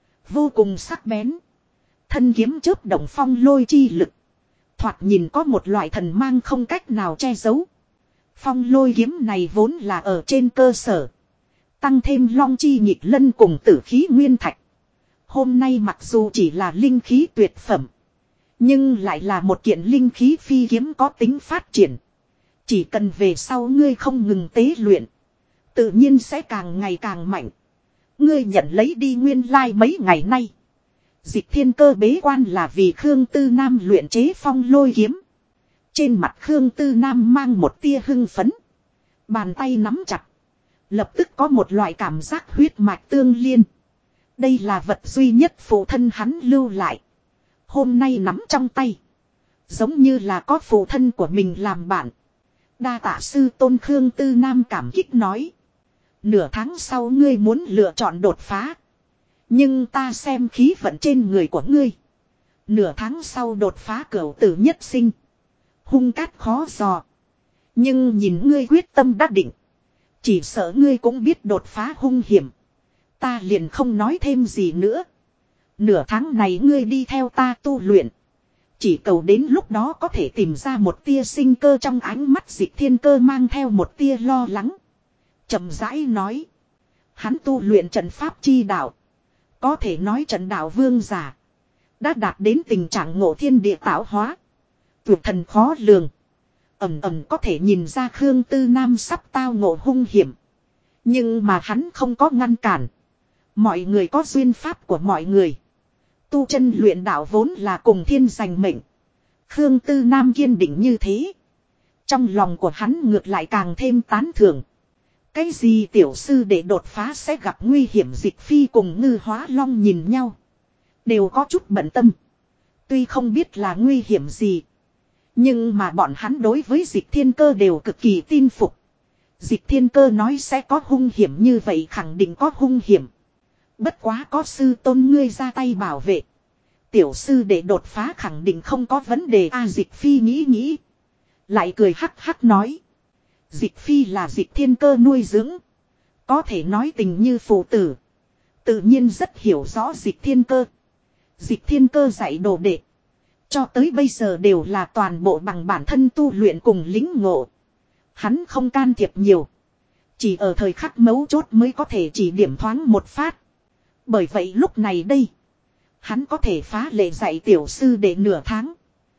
Vô cùng sắc bén. Thân kiếm chớp động phong lôi chi lực. Thoạt nhìn có một loại thần mang không cách nào che giấu. Phong lôi kiếm này vốn là ở trên cơ sở. Tăng thêm long chi nhịp lân cùng tử khí nguyên thạch. Hôm nay mặc dù chỉ là linh khí tuyệt phẩm. Nhưng lại là một kiện linh khí phi kiếm có tính phát triển. Chỉ cần về sau ngươi không ngừng tế luyện. Tự nhiên sẽ càng ngày càng mạnh. Ngươi nhận lấy đi nguyên lai mấy ngày nay. Dịch Thiên Cơ bế quan là vì Khương Tư Nam luyện chế phong lôi kiếm. Trên mặt Khương Tư Nam mang một tia hưng phấn. Bàn tay nắm chặt. Lập tức có một loại cảm giác huyết mạch tương liên. Đây là vật duy nhất phụ thân hắn lưu lại. Hôm nay nắm trong tay. Giống như là có phụ thân của mình làm bạn. Đa tạ sư tôn Khương Tư Nam cảm kích nói. Nửa tháng sau ngươi muốn lựa chọn đột phá. Nhưng ta xem khí vận trên người của ngươi. Nửa tháng sau đột phá cửu tử nhất sinh. Hung cát khó dò. Nhưng nhìn ngươi quyết tâm đắc định. Chỉ sợ ngươi cũng biết đột phá hung hiểm. Ta liền không nói thêm gì nữa. Nửa tháng này ngươi đi theo ta tu luyện. Chỉ cầu đến lúc đó có thể tìm ra một tia sinh cơ trong ánh mắt. Dịch Thiên Cơ mang theo một tia lo lắng. Chậm rãi nói. Hắn tu luyện trận pháp chi đạo. Có thể nói trận đạo vương giả. Đã đạt đến tình trạng ngộ thiên địa tạo hóa. Tuyệt thần khó lường. Ẩm ẩm có thể nhìn ra Khương Tư Nam sắp tao ngộ hung hiểm. Nhưng mà hắn không có ngăn cản. Mọi người có duyên pháp của mọi người. Tu chân luyện đạo vốn là cùng thiên giành mệnh. Khương Tư Nam kiên định như thế. Trong lòng của hắn ngược lại càng thêm tán thưởng. Cái gì tiểu sư để đột phá sẽ gặp nguy hiểm. Dịch Phi cùng Ngư Hóa Long nhìn nhau. Đều có chút bận tâm. Tuy không biết là nguy hiểm gì. Nhưng mà bọn hắn đối với Dịch Thiên Cơ đều cực kỳ tin phục. Dịch Thiên Cơ nói sẽ có hung hiểm như vậy khẳng định có hung hiểm. Bất quá có sư tôn ngươi ra tay bảo vệ. Tiểu sư để đột phá khẳng định không có vấn đề. Dịch Phi nghĩ. Lại cười hắc hắc nói. Dịch Phi là Dịch Thiên Cơ nuôi dưỡng. Có thể nói tình như phụ tử. Tự nhiên rất hiểu rõ Dịch Thiên Cơ. Dịch Thiên Cơ dạy đồ đệ. Cho tới bây giờ đều là toàn bộ bằng bản thân tu luyện cùng lính ngộ. Hắn không can thiệp nhiều. Chỉ ở thời khắc mấu chốt mới có thể chỉ điểm thoáng một phát. Bởi vậy lúc này đây. Hắn có thể phá lệ dạy tiểu sư để nửa tháng.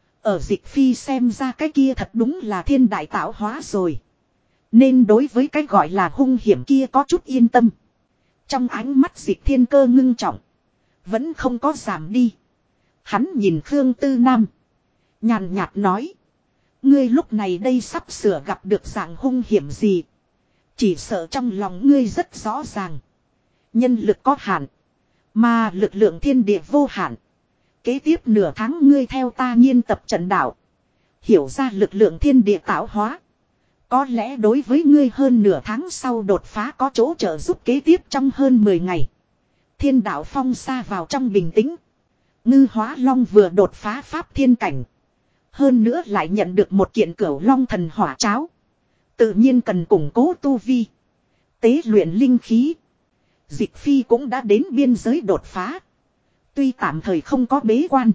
Ở Dịch Phi xem ra cái kia thật đúng là thiên đại tạo hóa rồi. Nên đối với cái gọi là hung hiểm kia có chút yên tâm. Trong ánh mắt Dịch Thiên Cơ ngưng trọng. Vẫn không có giảm đi. Hắn nhìn Khương Tư Nam. Nhàn nhạt nói. Ngươi lúc này đây sắp sửa gặp được dạng hung hiểm gì. Chỉ sợ trong lòng ngươi rất rõ ràng. Nhân lực có hạn. Mà lực lượng thiên địa vô hạn. Kế tiếp nửa tháng ngươi theo ta nghiên tập trận đạo. Hiểu ra lực lượng thiên địa tạo hóa. Có lẽ đối với ngươi hơn nửa tháng sau đột phá có chỗ trợ giúp kế tiếp trong hơn 10 ngày. Thiên đạo phong xa vào trong bình tĩnh. Ngư Hóa Long vừa đột phá pháp thiên cảnh. Hơn nữa lại nhận được một kiện cửu long thần hỏa cháo. Tự nhiên cần củng cố tu vi. Tế luyện linh khí. Dịch Phi cũng đã đến biên giới đột phá. Tuy tạm thời không có bế quan.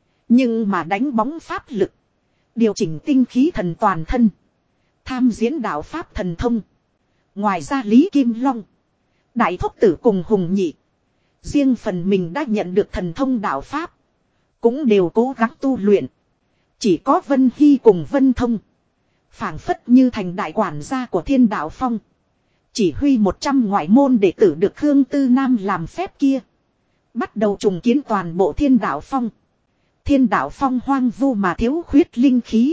Nhưng mà đánh bóng pháp lực. Điều chỉnh tinh khí thần toàn thân. Tham diễn đạo pháp thần thông. Ngoài ra Lý Kim Long. Đại Thúc Tử cùng Hùng Nhị. Riêng phần mình đã nhận được thần thông đạo pháp. Cũng đều cố gắng tu luyện. Chỉ có Vân Hy cùng Vân Thông. Phảng phất như thành đại quản gia của Thiên Đạo Phong. Chỉ huy 100 ngoại môn đệ tử được Khương Tư Nam làm phép kia. Bắt đầu trùng kiến toàn bộ Thiên Đạo Phong. Thiên Đạo Phong hoang vu mà thiếu khuyết linh khí.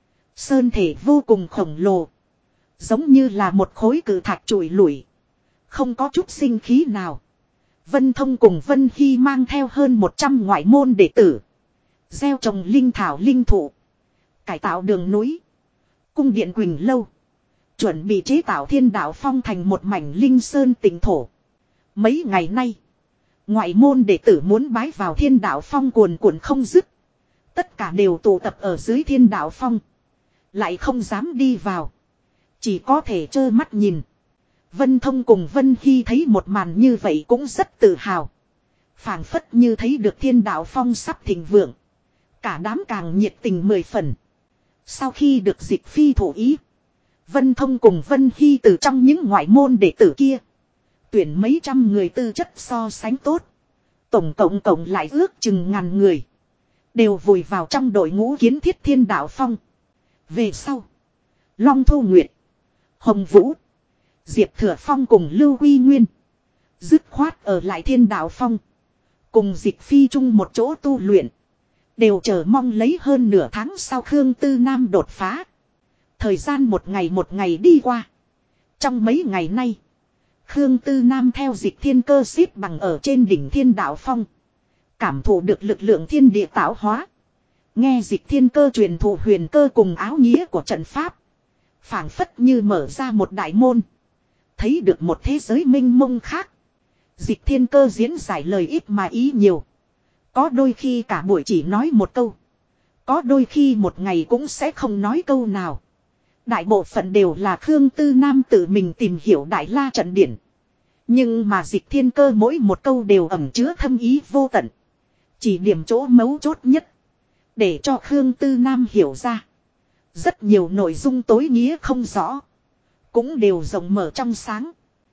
Sơn thể vô cùng khổng lồ. Giống như là một khối cự thạch trụi lủi. Không có chút sinh khí nào. Vân Thông cùng Vân Hy mang theo hơn 100 ngoại môn đệ tử. Gieo trồng linh thảo linh thụ. Cải tạo đường núi. Cung điện Quỳnh Lâu. Chuẩn bị chế tạo Thiên Đạo Phong thành một mảnh linh sơn tịnh thổ. Mấy ngày nay. Ngoại môn đệ tử muốn bái vào Thiên Đạo Phong cuồn cuộn không dứt. Tất cả đều tụ tập ở dưới Thiên Đạo Phong. Lại không dám đi vào. Chỉ có thể trơ mắt nhìn. Vân Thông cùng Vân Hy thấy một màn như vậy cũng rất tự hào. Phảng phất như thấy được Thiên Đạo Phong sắp thịnh vượng. Cả đám càng nhiệt tình 10 phần. Sau khi được Dịch Phi thụ ý. Vân Thông cùng Vân Hy từ trong những ngoại môn đệ tử kia. Tuyển mấy trăm người tư chất so sánh tốt. Tổng cộng lại ước chừng ngàn người. Đều vùi vào trong đội ngũ kiến thiết Thiên Đạo Phong. Về sau. Long Thu Nguyệt. Hồng Vũ. Diệp Thừa Phong cùng Lưu Huy Nguyên. Dứt khoát ở lại Thiên Đạo Phong. Cùng Dịch Phi chung một chỗ tu luyện. Đều chờ mong lấy hơn nửa tháng sau Khương Tư Nam đột phá. Thời gian một ngày đi qua. Trong mấy ngày nay. Khương Tư Nam theo Dịch Thiên Cơ xếp bằng ở trên đỉnh Thiên Đạo Phong. Cảm thụ được lực lượng thiên địa tạo hóa. Nghe Dịch Thiên Cơ truyền thụ huyền cơ cùng áo nghĩa của trận pháp. Phảng phất như mở ra một đại môn. Thấy được một thế giới mênh mông khác. Dịch Thiên Cơ diễn giải lời ít mà ý nhiều. Có đôi khi cả buổi chỉ nói một câu. Có đôi khi một ngày cũng sẽ không nói câu nào. Đại bộ phận đều là Khương Tư Nam tự mình tìm hiểu Đại La trận điển. Nhưng mà Dịch Thiên Cơ mỗi một câu đều ẩn chứa thâm ý vô tận. Chỉ điểm chỗ mấu chốt nhất. Để cho Khương Tư Nam hiểu ra. Rất nhiều nội dung tối nghĩa không rõ. Cũng đều rộng mở trong sáng.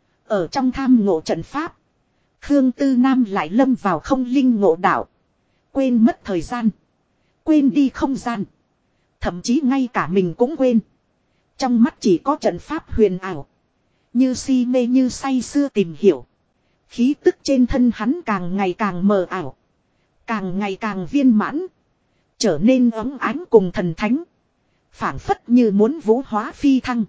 Ở trong tham ngộ trận pháp. Khương Tư Nam lại lâm vào không linh ngộ đạo. Quên mất thời gian. Quên đi không gian. Thậm chí ngay cả mình cũng quên. Trong mắt chỉ có trận pháp huyền ảo. Như si mê như say sưa tìm hiểu. Khí tức trên thân hắn càng ngày càng mờ ảo. Càng ngày càng viên mãn. Trở nên ấm ánh cùng thần thánh. Phảng phất như muốn vũ hóa phi thăng.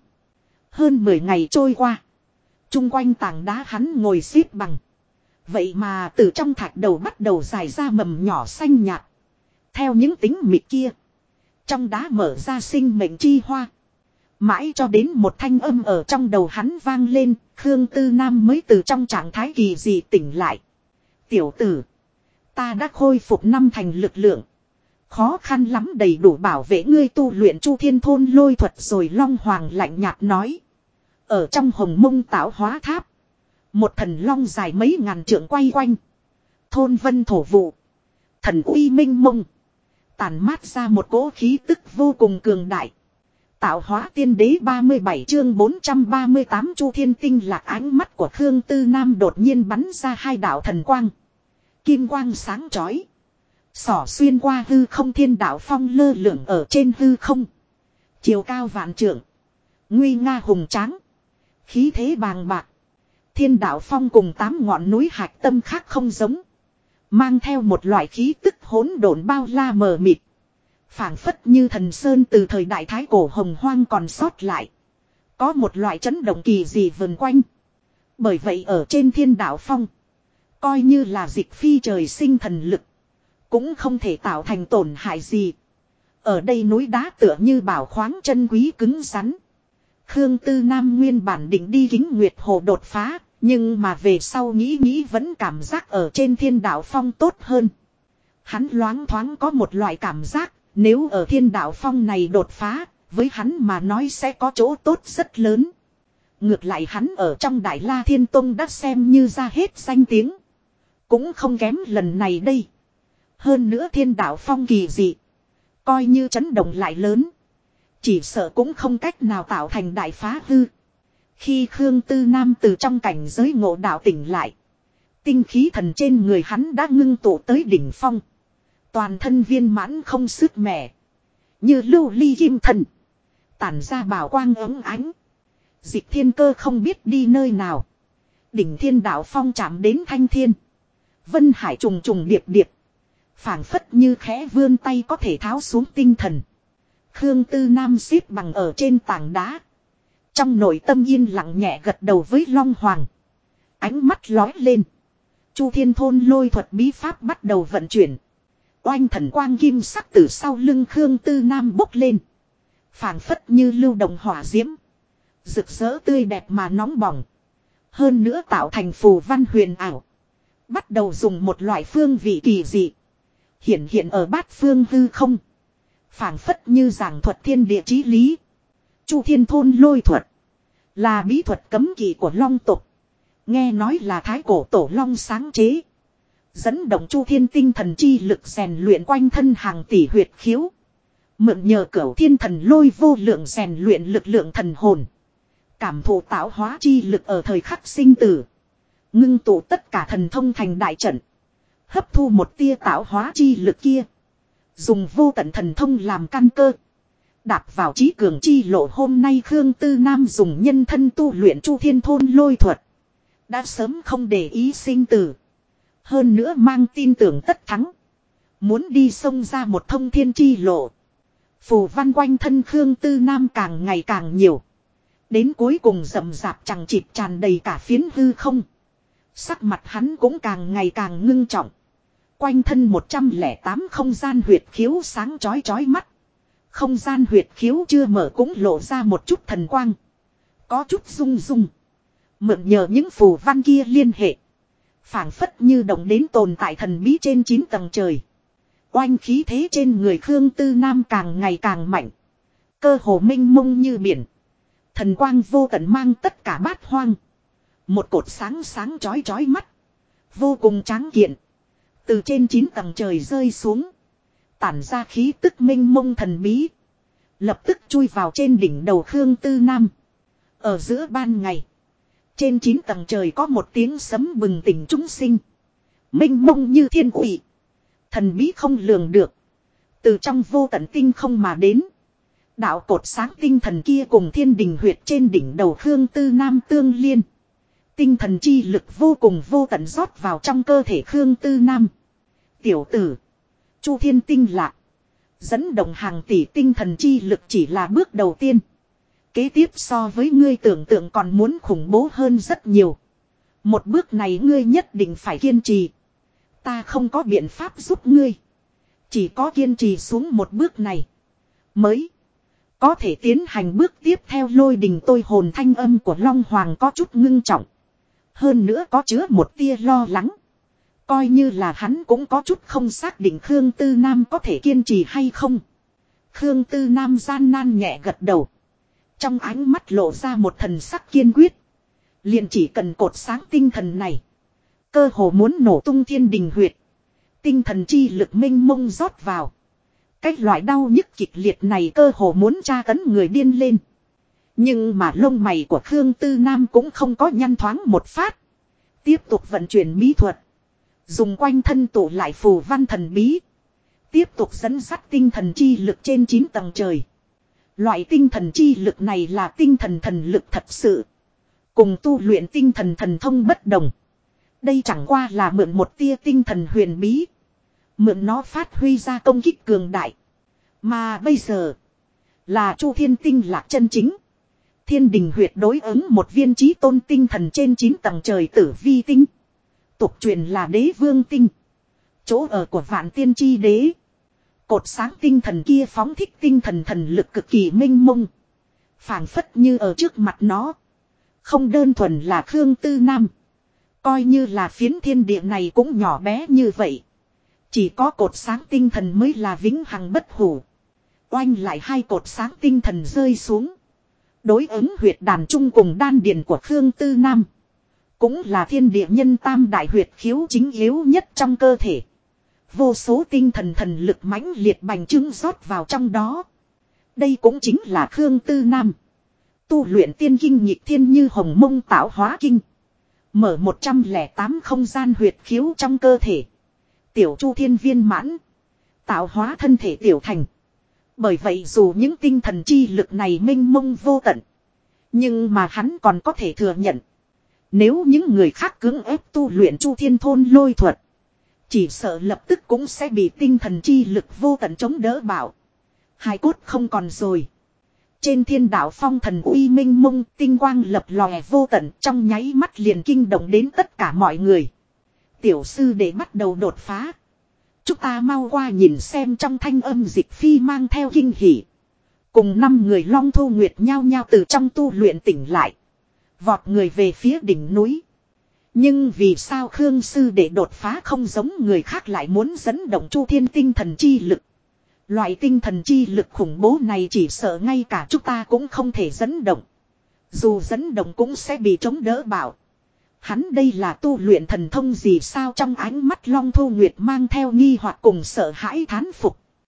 Hơn 10 ngày trôi qua. Trung quanh tảng đá hắn ngồi xếp bằng. Vậy mà từ trong thạch đầu bắt đầu dài ra mầm nhỏ xanh nhạt. Theo những tính mịt kia. Trong đá mở ra sinh mệnh chi hoa. Mãi cho đến một thanh âm ở trong đầu hắn vang lên. Khương Tư Nam mới từ trong trạng thái kỳ dị tỉnh lại. Tiểu tử. Ta đã khôi phục 5 thành lực lượng. Khó khăn lắm đầy đủ bảo vệ ngươi tu luyện Chu Thiên Thôn lôi thuật rồi. Long Hoàng lạnh nhạt nói. Ở trong Hồng Mông Tạo Hóa Tháp. Một thần long dài mấy ngàn trượng quay quanh. Thôn vân thổ vụ. Thần uy minh mông. Tàn mát ra một cỗ khí tức vô cùng cường đại. Tạo Hóa Tiên Đế 37 chương 438 Chu Thiên Tinh Lạc. Ánh mắt của Khương Tư Nam đột nhiên bắn ra hai đạo thần quang. Kim quang sáng chói. Xỏ xuyên qua hư không. Thiên Đạo Phong lơ lửng ở trên hư không. Chiều cao vạn trượng. Nguy nga hùng tráng. Khí thế bàng bạc. Thiên Đạo Phong cùng 8 ngọn núi hạch tâm khác không giống. Mang theo một loại khí tức hỗn độn bao la mờ mịt. Phảng phất như thần sơn từ thời đại thái cổ hồng hoang còn sót lại. Có một loại chấn động kỳ dị vần quanh. Bởi vậy ở trên Thiên Đạo Phong. Coi như là Dịch Phi trời sinh thần lực. Cũng không thể tạo thành tổn hại gì. Ở đây núi đá tựa như bảo khoáng chân quý cứng rắn. Khương Tư Nam nguyên bản định đi Kính Nguyệt Hồ đột phá. Nhưng mà về sau nghĩ vẫn cảm giác ở trên Thiên Đạo Phong tốt hơn. Hắn loáng thoáng có một loại cảm giác. Nếu ở Thiên Đạo Phong này đột phá. Với hắn mà nói sẽ có chỗ tốt rất lớn. Ngược lại hắn ở trong Đại La Thiên Tông đã xem như ra hết danh tiếng. Cũng không kém lần này đây. Hơn nữa Thiên Đạo Phong kỳ dị. Coi như chấn động lại lớn. Chỉ sợ cũng không cách nào tạo thành đại phá hư. Khi Khương Tư Nam từ trong cảnh giới ngộ đạo tỉnh lại. Tinh khí thần trên người hắn đã ngưng tụ tới đỉnh phong. Toàn thân viên mãn không sức mẻ. Như lưu ly kim thần. Tản ra bảo quang ấm ánh. Dịch thiên cơ không biết đi nơi nào. Đỉnh thiên đạo phong chạm đến thanh thiên. Vân hải trùng trùng điệp điệp. Phảng phất như khẽ vươn tay có thể tháo xuống tinh thần. Khương Tư Nam xếp bằng ở trên tảng đá. Trong nội tâm yên lặng nhẹ gật đầu với Long Hoàng. Ánh mắt lói lên. Chu Thiên Thôn lôi thuật bí pháp bắt đầu vận chuyển. Oanh thần quang kim sắc từ sau lưng Khương Tư Nam bốc lên. Phảng phất như lưu động hỏa diễm. Rực rỡ tươi đẹp mà nóng bỏng. Hơn nữa tạo thành phù văn huyền ảo. Bắt đầu dùng một loại phương vị kỳ dị. Hiện hiện ở bát phương hư không. Phảng phất như giảng thuật thiên địa chí lý. Chu Thiên Thôn lôi thuật. Là bí thuật cấm kỵ của Long tộc. Nghe nói là thái cổ tổ Long sáng chế. Dẫn động Chu Thiên tinh thần chi lực rèn luyện quanh thân hàng tỷ huyệt khiếu. Mượn nhờ cửu thiên thần lôi vô lượng rèn luyện lực lượng thần hồn. Cảm thụ tạo hóa chi lực ở thời khắc sinh tử. Ngưng tụ tất cả thần thông thành đại trận. Hấp thu một tia tạo hóa chi lực kia. Dùng vô tận thần thông làm căn cơ. Đạp vào trí cường chi lộ hôm nay Khương Tư Nam dùng nhân thân tu luyện Chu Thiên Thôn lôi thuật. Đã sớm không để ý sinh tử. Hơn nữa mang tin tưởng tất thắng. Muốn đi xông ra một thông thiên chi lộ. Phù văn quanh thân Khương Tư Nam càng ngày càng nhiều. Đến cuối cùng rậm rạp chẳng chịt tràn đầy cả phiến hư không. Sắc mặt hắn cũng càng ngày càng ngưng trọng. Quanh thân 108 không gian huyệt khiếu sáng chói chói mắt. Không gian huyệt khiếu chưa mở cũng lộ ra một chút thần quang. Có chút rung rung. Mượn nhờ những phù văn kia liên hệ. Phảng phất như động đến tồn tại thần bí trên 9 tầng trời. Oanh khí thế trên người Khương Tư Nam càng ngày càng mạnh. Cơ hồ mênh mông như biển. Thần quang vô tận mang tất cả bát hoang. Một cột sáng sáng chói chói mắt. Vô cùng tráng kiện. Từ trên 9 tầng trời rơi xuống. Tản ra khí tức mênh mông thần bí. Lập tức chui vào trên đỉnh đầu Khương Tư Nam. Ở giữa ban ngày. Trên 9 tầng trời có một tiếng sấm bừng tỉnh chúng sinh. Mênh mông như thiên quỷ. Thần bí không lường được. Từ trong vô tận tinh không mà đến. Đạo cột sáng tinh thần kia cùng thiên đình huyệt trên đỉnh đầu Khương Tư Nam tương liên. Tinh thần chi lực vô cùng vô tận rót vào trong cơ thể Khương Tư Nam. Tiểu tử. Chu Thiên Tinh Lạc. Dẫn động hàng tỷ tinh thần chi lực chỉ là bước đầu tiên. Kế tiếp so với ngươi tưởng tượng còn muốn khủng bố hơn rất nhiều. Một bước này ngươi nhất định phải kiên trì. Ta không có biện pháp giúp ngươi. Chỉ có kiên trì xuống một bước này. Mới. Có thể tiến hành bước tiếp theo lôi đình tôi hồn thanh âm của Long Hoàng có chút ngưng trọng. Hơn nữa có chứa một tia lo lắng. Coi như là hắn cũng có chút không xác định Khương Tư Nam có thể kiên trì hay không. Khương Tư Nam gian nan nhẹ gật đầu. Trong ánh mắt lộ ra một thần sắc kiên quyết. Liền chỉ cần cột sáng tinh thần này. Cơ hồ muốn nổ tung thiên đình huyệt. Tinh thần chi lực mênh mông rót vào. Cái loại đau nhức kịch liệt này cơ hồ muốn tra tấn người điên lên. Nhưng mà lông mày của Khương Tư Nam cũng không có nhăn thoáng một phát. Tiếp tục vận chuyển bí thuật. Dùng quanh thân tụ lại phù văn thần bí. Tiếp tục dẫn dắt tinh thần chi lực trên 9 tầng trời. Loại tinh thần chi lực này là tinh thần thần lực thật sự. Cùng tu luyện tinh thần thần thông bất đồng. Đây chẳng qua là mượn một tia tinh thần huyền bí. Mượn nó phát huy ra công kích cường đại. Mà bây giờ. Là Chu Thiên Tinh Lạc chân chính. Thiên đình huyệt đối ứng một viên chí tôn tinh thần trên 9 tầng trời tử vi tinh. Tục truyền là đế vương tinh. Chỗ ở của vạn tiên chi đế. Cột sáng tinh thần kia phóng thích tinh thần thần lực cực kỳ mênh mông. Phảng phất như ở trước mặt nó. Không đơn thuần là Khương Tư Nam. Coi như là phiến thiên địa này cũng nhỏ bé như vậy. Chỉ có cột sáng tinh thần mới là vĩnh hằng bất hủ. Oanh lại hai cột sáng tinh thần rơi xuống. Đối ứng huyệt đàn trung cùng đan điền của Khương Tư Nam. Cũng là thiên địa nhân tam đại huyệt khiếu chính yếu nhất trong cơ thể. Vô số tinh thần thần lực mãnh liệt bành trướng rót vào trong đó. Đây cũng chính là Khương Tư Nam. Tu luyện tiên kinh nhịp thiên như hồng mông tạo hóa kinh. Mở 108 không gian huyệt khiếu trong cơ thể. Tiểu Chu Thiên viên mãn. Tạo hóa thân thể tiểu thành. Bởi vậy dù những tinh thần chi lực này mênh mông vô tận. Nhưng mà hắn còn có thể thừa nhận. Nếu những người khác cưỡng ép tu luyện Chu Thiên thôn lôi thuật. Chỉ sợ lập tức cũng sẽ bị tinh thần chi lực vô tận chống đỡ bảo. Hai cốt không còn rồi. Trên thiên đạo phong thần uy minh mông tinh quang lập lòe vô tận trong nháy mắt liền kinh động đến tất cả mọi người. Tiểu sư để bắt đầu đột phá. Chúng ta mau qua nhìn xem trong thanh âm dịch phi mang theo kinh hỉ. Cùng 5 người Long Thu Nguyệt nhao nhao từ trong tu luyện tỉnh lại. Vọt người về phía đỉnh núi. Nhưng vì sao Khương sư để đột phá không giống người khác lại muốn dẫn động Chu Thiên tinh thần chi lực. Loại tinh thần chi lực khủng bố này chỉ sợ ngay cả chúng ta cũng không thể dẫn động. Dù dẫn động cũng sẽ bị chống đỡ bảo. Hắn đây là tu luyện thần thông gì sao trong ánh mắt Long Thu Nguyệt mang theo nghi hoặc cùng sợ hãi thán phục.